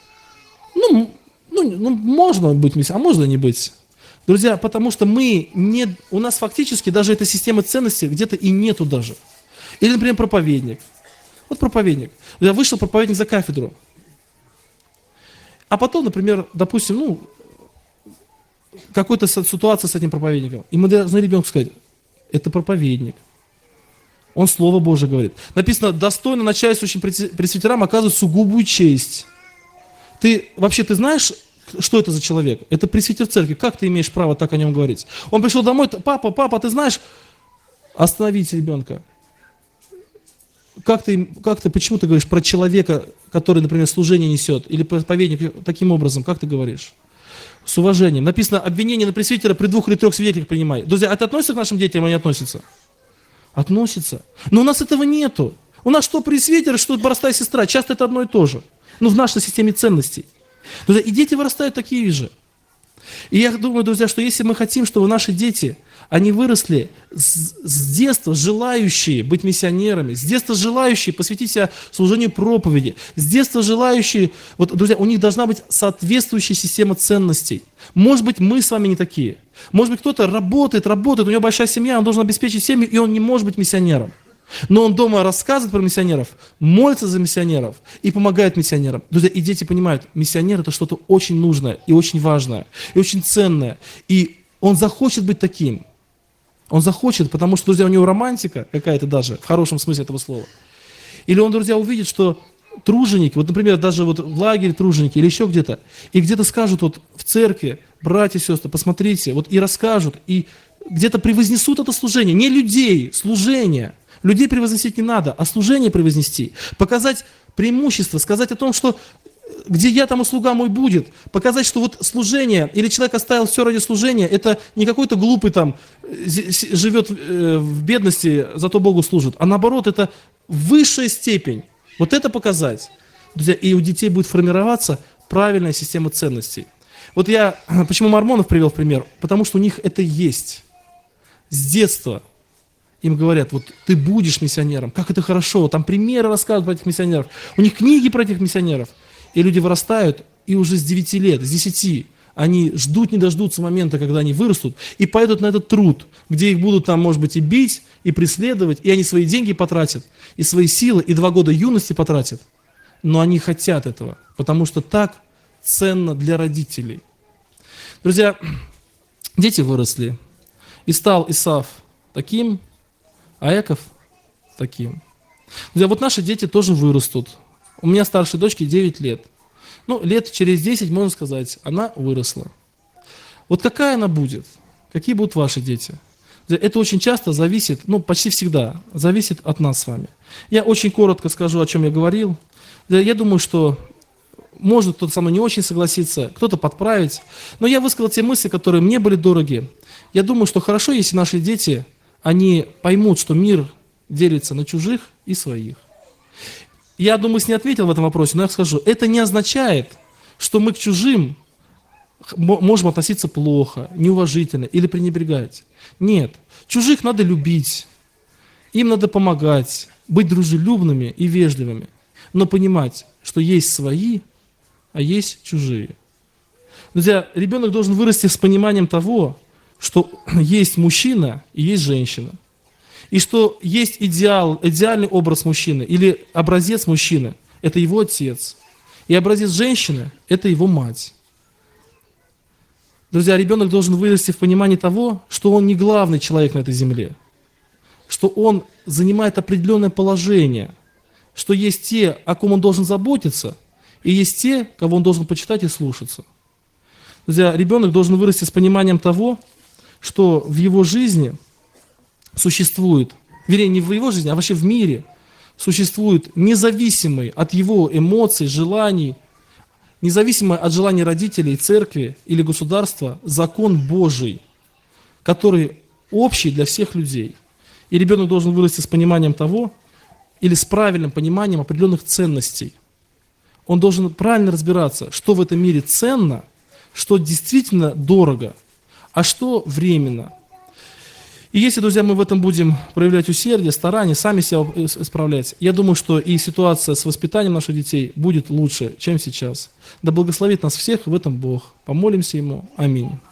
можно быть миссионером, а можно не быть. Друзья, потому что у нас фактически даже этой системы ценностей где-то и нету даже. Или, например, проповедник. Вот проповедник. Я вышел проповедник за кафедру. А потом, например, допустим, какая-то ситуация с этим проповедником. И мы должны ребенку сказать: это проповедник. Он Слово Божие говорит. Написано: достойно начальствующим пресвитерам оказывает сугубую честь. Ты знаешь, что это за человек? Это пресвитер церкви. Как ты имеешь право так о нем говорить? Он пришел домой: папа, ты знаешь? Остановите ребенка. Почему ты говоришь про человека, который, например, служение несет, или проповедник таким образом? Как ты говоришь? С уважением. Написано: обвинение на пресвитера при 2 или 3 свидетелях принимай. Друзья, это относится к нашим детям или не относится? Относится. Но у нас этого нету. У нас что пресвитер, что брата и сестра. Часто это одно и то же. В нашей системе ценностей. Друзья, и дети вырастают такие же. И я думаю, друзья, что если мы хотим, чтобы наши дети, они выросли с детства желающие быть миссионерами, с детства желающие посвятить себя служению проповеди, с детства желающие, друзья, у них должна быть соответствующая система ценностей. Может быть, мы с вами не такие. Может быть, кто-то работает, у него большая семья, он должен обеспечить семью, и он не может быть миссионером. Но он дома рассказывает про миссионеров, молится за миссионеров и помогает миссионерам. Друзья, и дети понимают: миссионер — это что-то очень нужное и очень важное, и очень ценное. И он захочет быть таким. Он захочет, потому что, друзья, у него романтика какая-то даже, в хорошем смысле этого слова. Или он, друзья, увидит, что труженики, например, даже в лагере труженики или еще где-то, и где-то скажут в церкви: братья и сестры, посмотрите, и расскажут, и где-то превознесут это служение. Не людей, служение. Людей превозносить не надо, а служение превознести. Показать преимущество, сказать о том, что где я, там и слуга мой будет. Показать, что служение, или человек оставил все ради служения, это не какой-то глупый живет в бедности, зато Богу служит. А наоборот, это высшая степень. Это показать. Друзья, и у детей будет формироваться правильная система ценностей. Я почему мормонов привел в пример? Потому что у них это есть. С детства. Им говорят: ты будешь миссионером, как это хорошо, там примеры рассказывают про этих миссионеров, у них книги про этих миссионеров. И люди вырастают, и уже с 9 лет, с 10, они ждут, не дождутся момента, когда они вырастут, и пойдут на этот труд, где их будут может быть, и бить, и преследовать, и они свои деньги потратят, и свои силы, и 2 года юности потратят. Но они хотят этого, потому что так ценно для родителей. Друзья, дети выросли, и стал Исав таким, а Яков таким. Друзья, наши дети тоже вырастут. У меня старшей дочке 9 лет. Лет через 10, можно сказать, она выросла. Какая она будет? Какие будут ваши дети? Это очень часто зависит, почти всегда, зависит от нас с вами. Я очень коротко скажу, о чем я говорил. Я думаю, что может кто-то со мной не очень согласиться, кто-то подправить. Но я высказал те мысли, которые мне были дороги. Я думаю, что хорошо, если наши дети, они поймут, что мир делится на чужих и своих. Я думаю, не ответил в этом вопросе, но я скажу: это не означает, что мы к чужим можем относиться плохо, неуважительно или пренебрегать. Нет. Чужих надо любить, им надо помогать, быть дружелюбными и вежливыми, но понимать, что есть свои, а есть чужие. Друзья, ребенок должен вырасти с пониманием того, что есть мужчина и есть женщина. И что есть идеальный образ мужчины или образец мужчины – это его отец. И образец женщины – это его мать. Друзья, ребенок должен вырасти в понимании того, что он не главный человек на этой земле, что он занимает определенное положение, что есть те, о ком он должен заботиться, И есть те, кого он должен почитать и слушаться. Друзья, ребенок должен вырасти с пониманием того, что в его жизни существует, вернее, не в его жизни, а вообще в мире существует независимый от его эмоций, желаний, независимый от желаний родителей, церкви или государства закон Божий, который общий для всех людей. И ребенок должен вырасти с пониманием того, или с правильным пониманием определенных ценностей. Он должен правильно разбираться, что в этом мире ценно, что действительно дорого, а что временно. И если, друзья, мы в этом будем проявлять усердие, старание, сами себя исправлять, я думаю, что и ситуация с воспитанием наших детей будет лучше, чем сейчас. Да благословит нас всех в этом Бог. Помолимся Ему. Аминь.